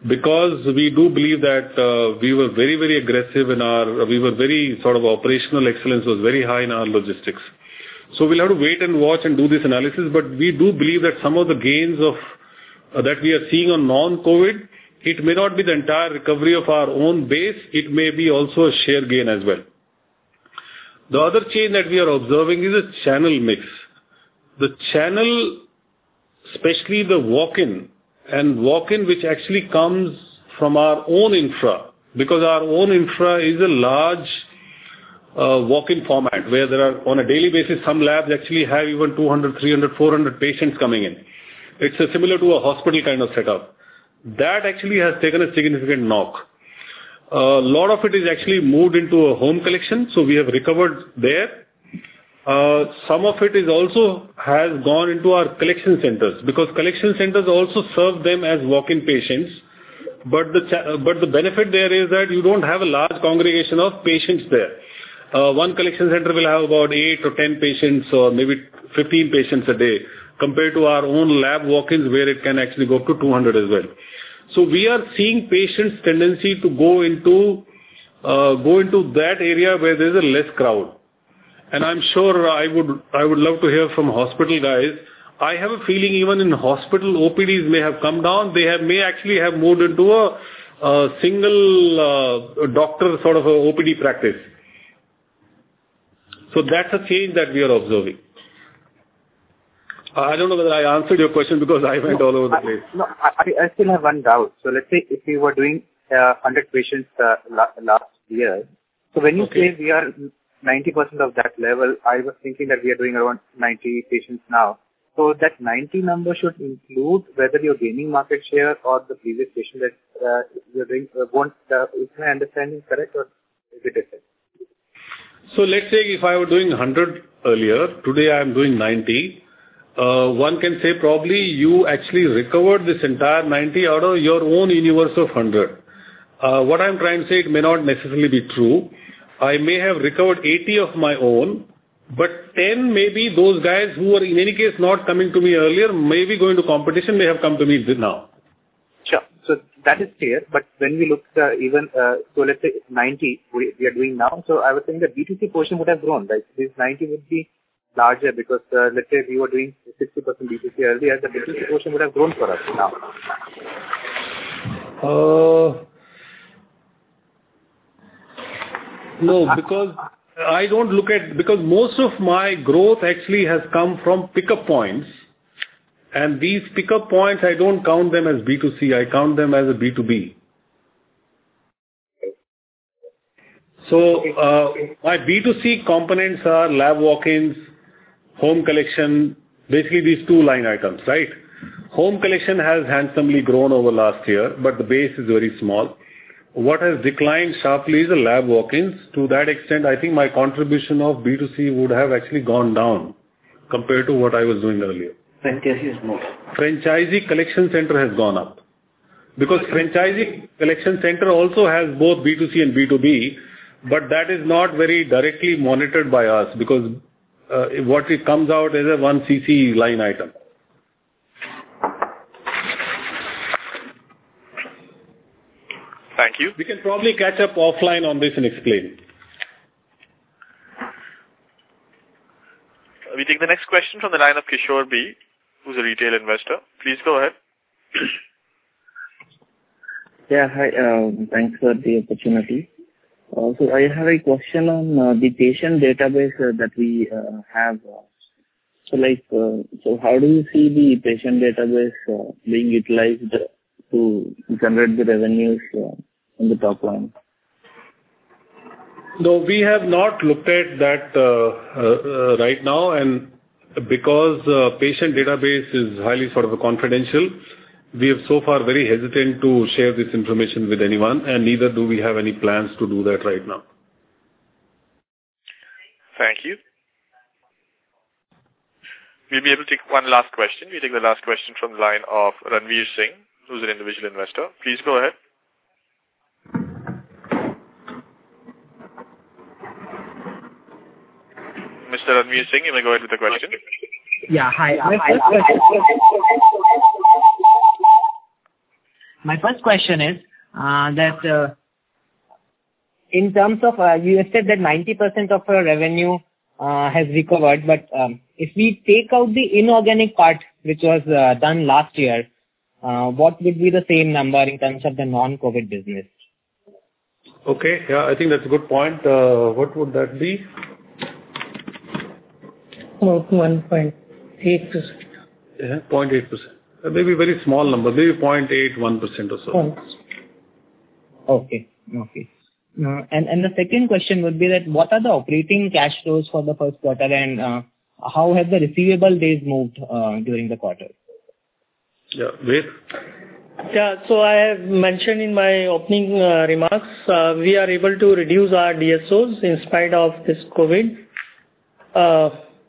because we do believe that uh, we were very, very aggressive in our, we were very sort of operational excellence was very high in our logistics. So we'll have to wait and watch and do this analysis, but we do believe that some of the gains of uh, that we are seeing on non-COVID, it may not be the entire recovery of our own base, it may be also a share gain as well. The other change that we are observing is a channel mix. The channel, especially the walk-in, and walk-in which actually comes from our own infra, because our own infra is a large uh, walk-in format where there are, on a daily basis, some labs actually have even two hundred, three hundred, four hundred patients coming in. It's a similar to a hospital kind of setup. That actually has taken a significant knock. A lot of it is actually moved into a home collection, so we have recovered there. Uh, some of it is also has gone into our collection centers, because collection centers also serve them as walk-in patients. But the cha- but the benefit there is that you don't have a large congregation of patients there. Uh, one collection center will have about eight or ten patients, or maybe fifteen patients a day, compared to our own lab walk-ins where it can actually go up to two hundred as well. So we are seeing patients' tendency to go into uh, go into that area where there is a less crowd. And I'm sure I would I would love to hear from hospital guys. I have a feeling even in hospital, O P Ds may have come down. They have may actually have moved into a, a single uh, doctor sort of a O P D practice. So that's a change that we are observing. I don't know whether I answered your question because I went no, all over the I, place. No, I, I still have one doubt. So let's say if we were doing uh, one hundred patients uh, la- last year, so when you okay. say we are ninety percent of that level, I was thinking that we are doing around ninety patients now. So that ninety number should include whether you're gaining market share or the previous patient that uh, you're doing. Uh, won't, uh, is my understanding correct or is it different? So let's say if I were doing one hundred earlier, today I am doing ninety. Uh, one can say probably you actually recovered this entire ninety out of your own universe of one hundred. Uh, what I'm trying to say, it may not necessarily be true. I may have recovered eighty of my own, but ten maybe those guys who were in any case not coming to me earlier, maybe going to competition, may have come to me now. Sure. So that is clear. But when we look uh, even, uh, so let's say ninety we, we are doing now. So I was saying that B two C portion would have grown, right? This ninety would be larger because uh, let's say we were doing sixty percent B two C earlier, the B two C portion would have grown for us now. Uh, no, because I don't look at, because most of my growth actually has come from pickup points, and these pickup points, I don't count them as B two C, I count them as a B two B. So uh, my B two C components are lab walk-ins, home collection, basically these two line items, right? Home collection has handsomely grown over last year, but the base is very small. What has declined sharply is the lab walk-ins. To that extent, I think my contribution of B two C would have actually gone down compared to what I was doing earlier. Franchisee is more. Franchisee collection center has gone up. Because franchisee collection center also has both B two C and B two B, but that is not very directly monitored by us because uh, what it comes out as a one C C line item. Thank you. We can probably catch up offline on this and explain. We take the next question from the line of Kishore B, who's a retail investor. Please go ahead. Yeah, hi. Uh, thanks for the opportunity. Uh, so I have a question on uh, the patient database uh, that we uh, have. Uh, so, like, uh, so how do you see the patient database uh, being utilized to generate the revenues uh, in the top line? No, we have not looked at that uh, uh, right now, and because uh, patient database is highly sort of a confidential, we have so far very hesitant to share this information with anyone, and neither do we have any plans to do that right now. Thank you. We'll be able to take one last question. We take the last question from the line of Ranveer Singh, who's an individual investor. Please go ahead. Mister Ranveer Singh, you may go ahead with the question. Yeah, hi. My first question. my first question is uh, that uh, in terms of, uh, you said that ninety percent of our revenue uh, has recovered, but um, if we take out the inorganic part which was uh, done last year, uh, what would be the same number in terms of the non-COVID business? Okay, yeah, I think that's a good point. Uh, what would that be? About one point eight percent. Yeah, zero point eight percent. Uh, maybe very small number, maybe zero point eight one percent or so. Oh. Okay, okay. Uh, and, and the second question would be that what are the operating cash flows for the first quarter, and uh, how have the receivable days moved uh, during the quarter? Yeah, wait. Yeah, so I have mentioned in my opening uh, remarks, uh, we are able to reduce our D S Os in spite of this COVID. Uh,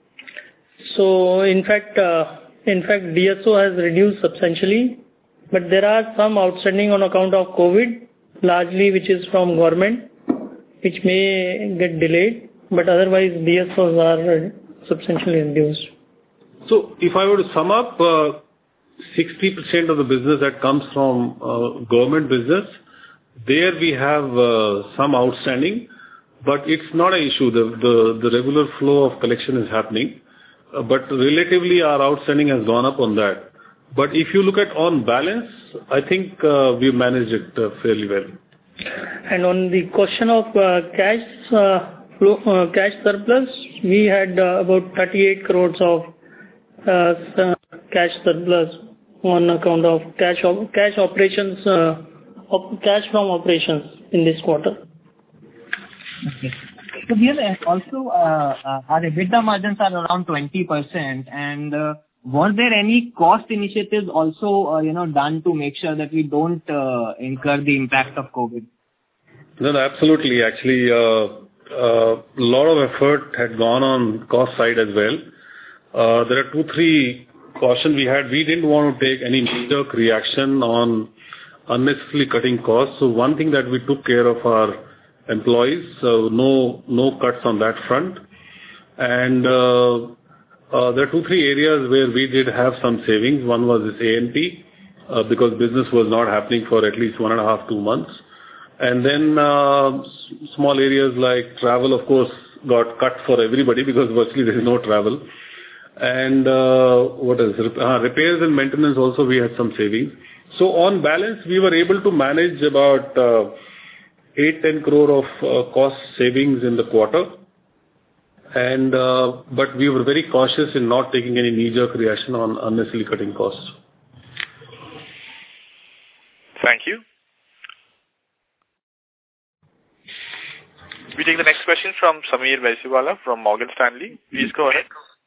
so in fact, uh, in fact, D S O has reduced substantially, but there are some outstanding on account of COVID, largely which is from government, which may get delayed, but otherwise D S Os are substantially reduced. So if I were to sum up, uh, sixty percent of the business that comes from uh, government business, there we have uh, some outstanding, but it's not an issue. The, the, the regular flow of collection is happening, uh, but relatively our outstanding has gone up on that. But if you look at on balance, I think uh, we've managed it uh, fairly well. And on the question of uh, cash uh, flow, uh, cash surplus, we had uh, about thirty-eight crores of uh, cash surplus on account of cash op- cash operations, uh, op- cash from operations in this quarter. Okay. So here also uh, uh, our EBITDA margins are around twenty percent, and uh, were there any cost initiatives also uh, you know done to make sure that we don't uh, incur the impact of COVID? No, no, absolutely. Actually, a uh, uh, lot of effort had gone on cost side as well. Uh, there are two, three caution we had. We didn't want to take any knee-jerk reaction on unnecessarily cutting costs. So one thing that we took care of our employees, so no no cuts on that front. And uh, uh, there are two, three areas where we did have some savings. One was this A and P, uh, because business was not happening for at least one and a half, two months. And then uh, s- small areas like travel, of course, got cut for everybody because virtually there is no travel. And uh, what is it? Uh, repairs and maintenance also we had some savings. So on balance, we were able to manage about uh, eight, ten crore of uh, cost savings in the quarter. And uh, but we were very cautious in not taking any knee-jerk reaction on unnecessarily cutting costs. Thank you. We take the next question from Sameer Baisiwala from Morgan Stanley. Please go ahead.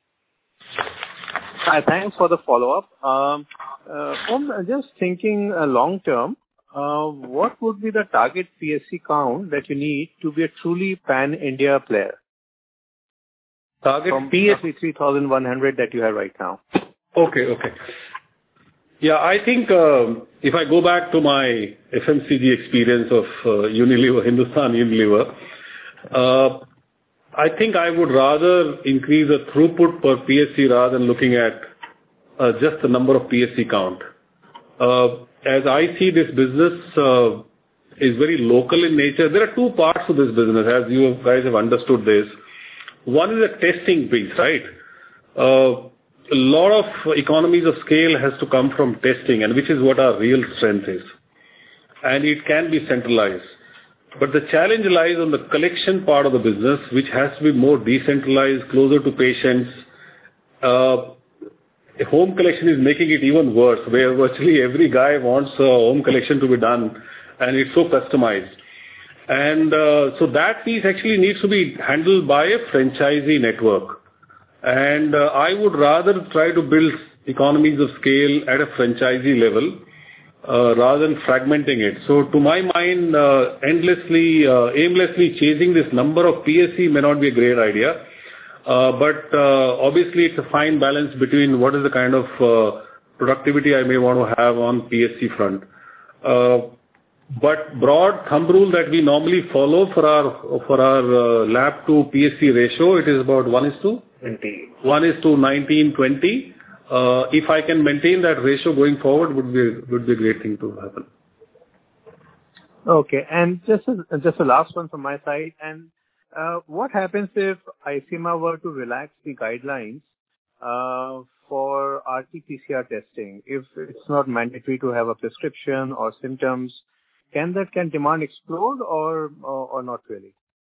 Hi, thanks for the follow-up. Um, uh, I'm just thinking uh, long term, uh, what would be the target P S C count that you need to be a truly pan-India player? Target from P S C three thousand one hundred that you have right now. Okay, okay. Yeah, I think uh, if I go back to my F M C G experience of uh, Unilever, Hindustan Unilever, uh, I think I would rather increase the throughput per P S C rather than looking at uh, just the number of P S C count. Uh, as I see this business uh, is very local in nature. There are two parts to this business, as you guys have understood this. One is the testing piece, right? Uh, a lot of economies of scale has to come from testing, and which is what our real strength is. And it can be centralized. But the challenge lies on the collection part of the business, which has to be more decentralized, closer to patients. Uh, home collection is making it even worse, where virtually every guy wants uh, home collection to be done, and it's so customized. And uh, so that piece actually needs to be handled by a franchisee network. And uh, I would rather try to build economies of scale at a franchisee level, Uh, rather than fragmenting it. So to my mind, uh, endlessly, uh, aimlessly chasing this number of P S C may not be a great idea. Uh, but uh, obviously it's a fine balance between what is the kind of uh, productivity I may want to have on P S C front. Uh, but broad thumb rule that we normally follow for our for our uh, lab to P S C ratio, it is about one is to twenty. one is to nineteen, twenty. Uh, if I can maintain that ratio going forward, would be would be a great thing to happen. Okay. And just a, just a last one from my side. And uh, what happens if ICEMA were to relax the guidelines uh, for R T P C R testing? If it's not mandatory to have a prescription or symptoms, can that can demand explode or or, or not really?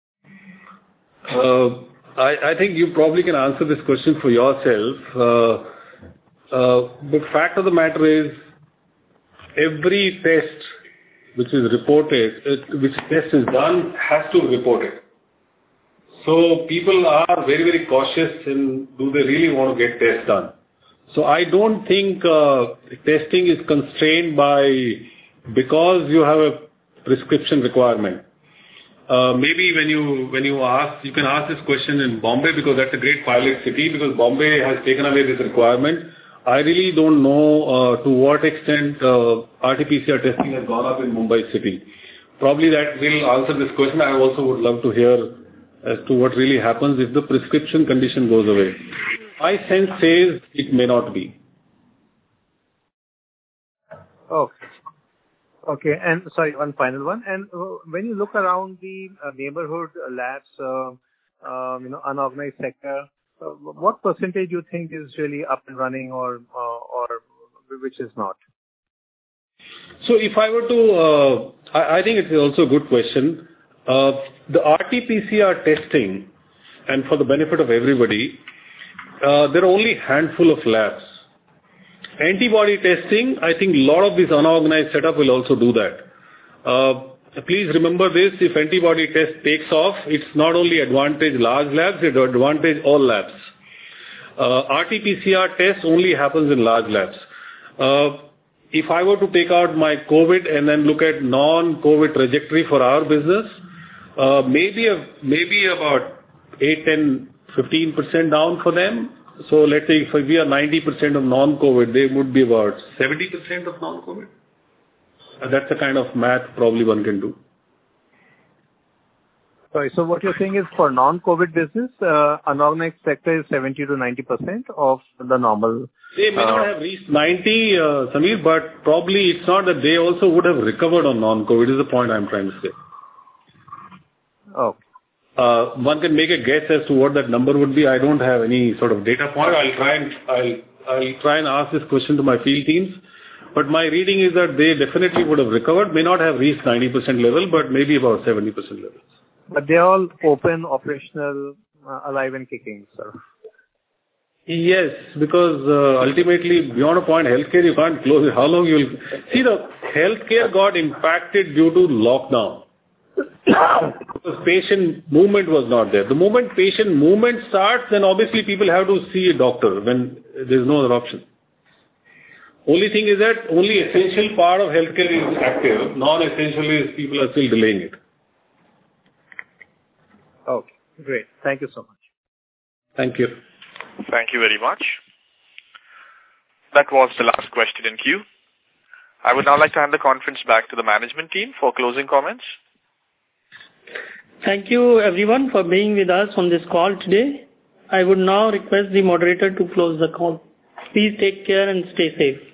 Uh, I, I think you probably can answer this question for yourself. Uh, uh, the fact of the matter is, every test which is reported, uh, which test is done, has to report it. So people are very, very cautious in do they really want to get tests done. So I don't think uh, testing is constrained by because you have a prescription requirement. Uh, maybe when you when you ask, you can ask this question in Bombay because that's a great pilot city because Bombay has taken away this requirement. I really don't know uh, to what extent uh, R T P C R testing has gone up in Mumbai city. Probably that will answer this question. I also would love to hear as to what really happens if the prescription condition goes away. My sense says it may not be. Okay. Okay. And sorry, one final one. And uh, when you look around the uh, neighborhood labs, uh, um, you know, unorganized sector, uh, what percentage you think is really up and running or uh, or which is not? So if I were to, uh, I, I think it's also a good question. Uh, the R T P C R testing, and for the benefit of everybody, uh, there are only a handful of labs. Antibody testing, I think a lot of this unorganized setup will also do that. Uh, please remember this, if antibody test takes off, it's not only advantage large labs, it advantage all labs. Uh, R T P C R test only happens in large labs. Uh, if I were to take out my COVID and then look at non-COVID trajectory for our business, uh, maybe a, maybe about eight, ten, fifteen percent down for them. So let's say if we are ninety percent of non-COVID, they would be about seventy percent of non-COVID. Uh, that's the kind of math probably one can do. Sorry, so what you're saying is for non-COVID business, uh, unorganized sector is seventy to ninety percent of the normal. They may uh, not have reached ninety, uh, Samir, but probably it's not that they also would have recovered on non-COVID is the point I'm trying to say. Okay. Uh, one can make a guess as to what that number would be. I don't have any sort of data point. I'll try and I'll I'll try and ask this question to my field teams. But my reading is that they definitely would have recovered. May not have reached ninety percent level, but maybe about seventy percent levels. But they're all open, operational, uh, alive and kicking, sir. Yes, because uh, ultimately, beyond a point, healthcare you can't close it. How long you will see the healthcare got impacted due to lockdown. Because patient movement was not there. The moment patient movement starts, then obviously people have to see a doctor when there's no other option. Only thing is that only essential part of healthcare is active. Non-essential is people are still delaying it. Okay, great. Thank you so much. Thank you. Thank you very much. That was the last question in queue. I would now like to hand the conference back to the management team for closing comments. Thank you everyone for being with us on this call today. I would now request the moderator to close the call. Please take care and stay safe.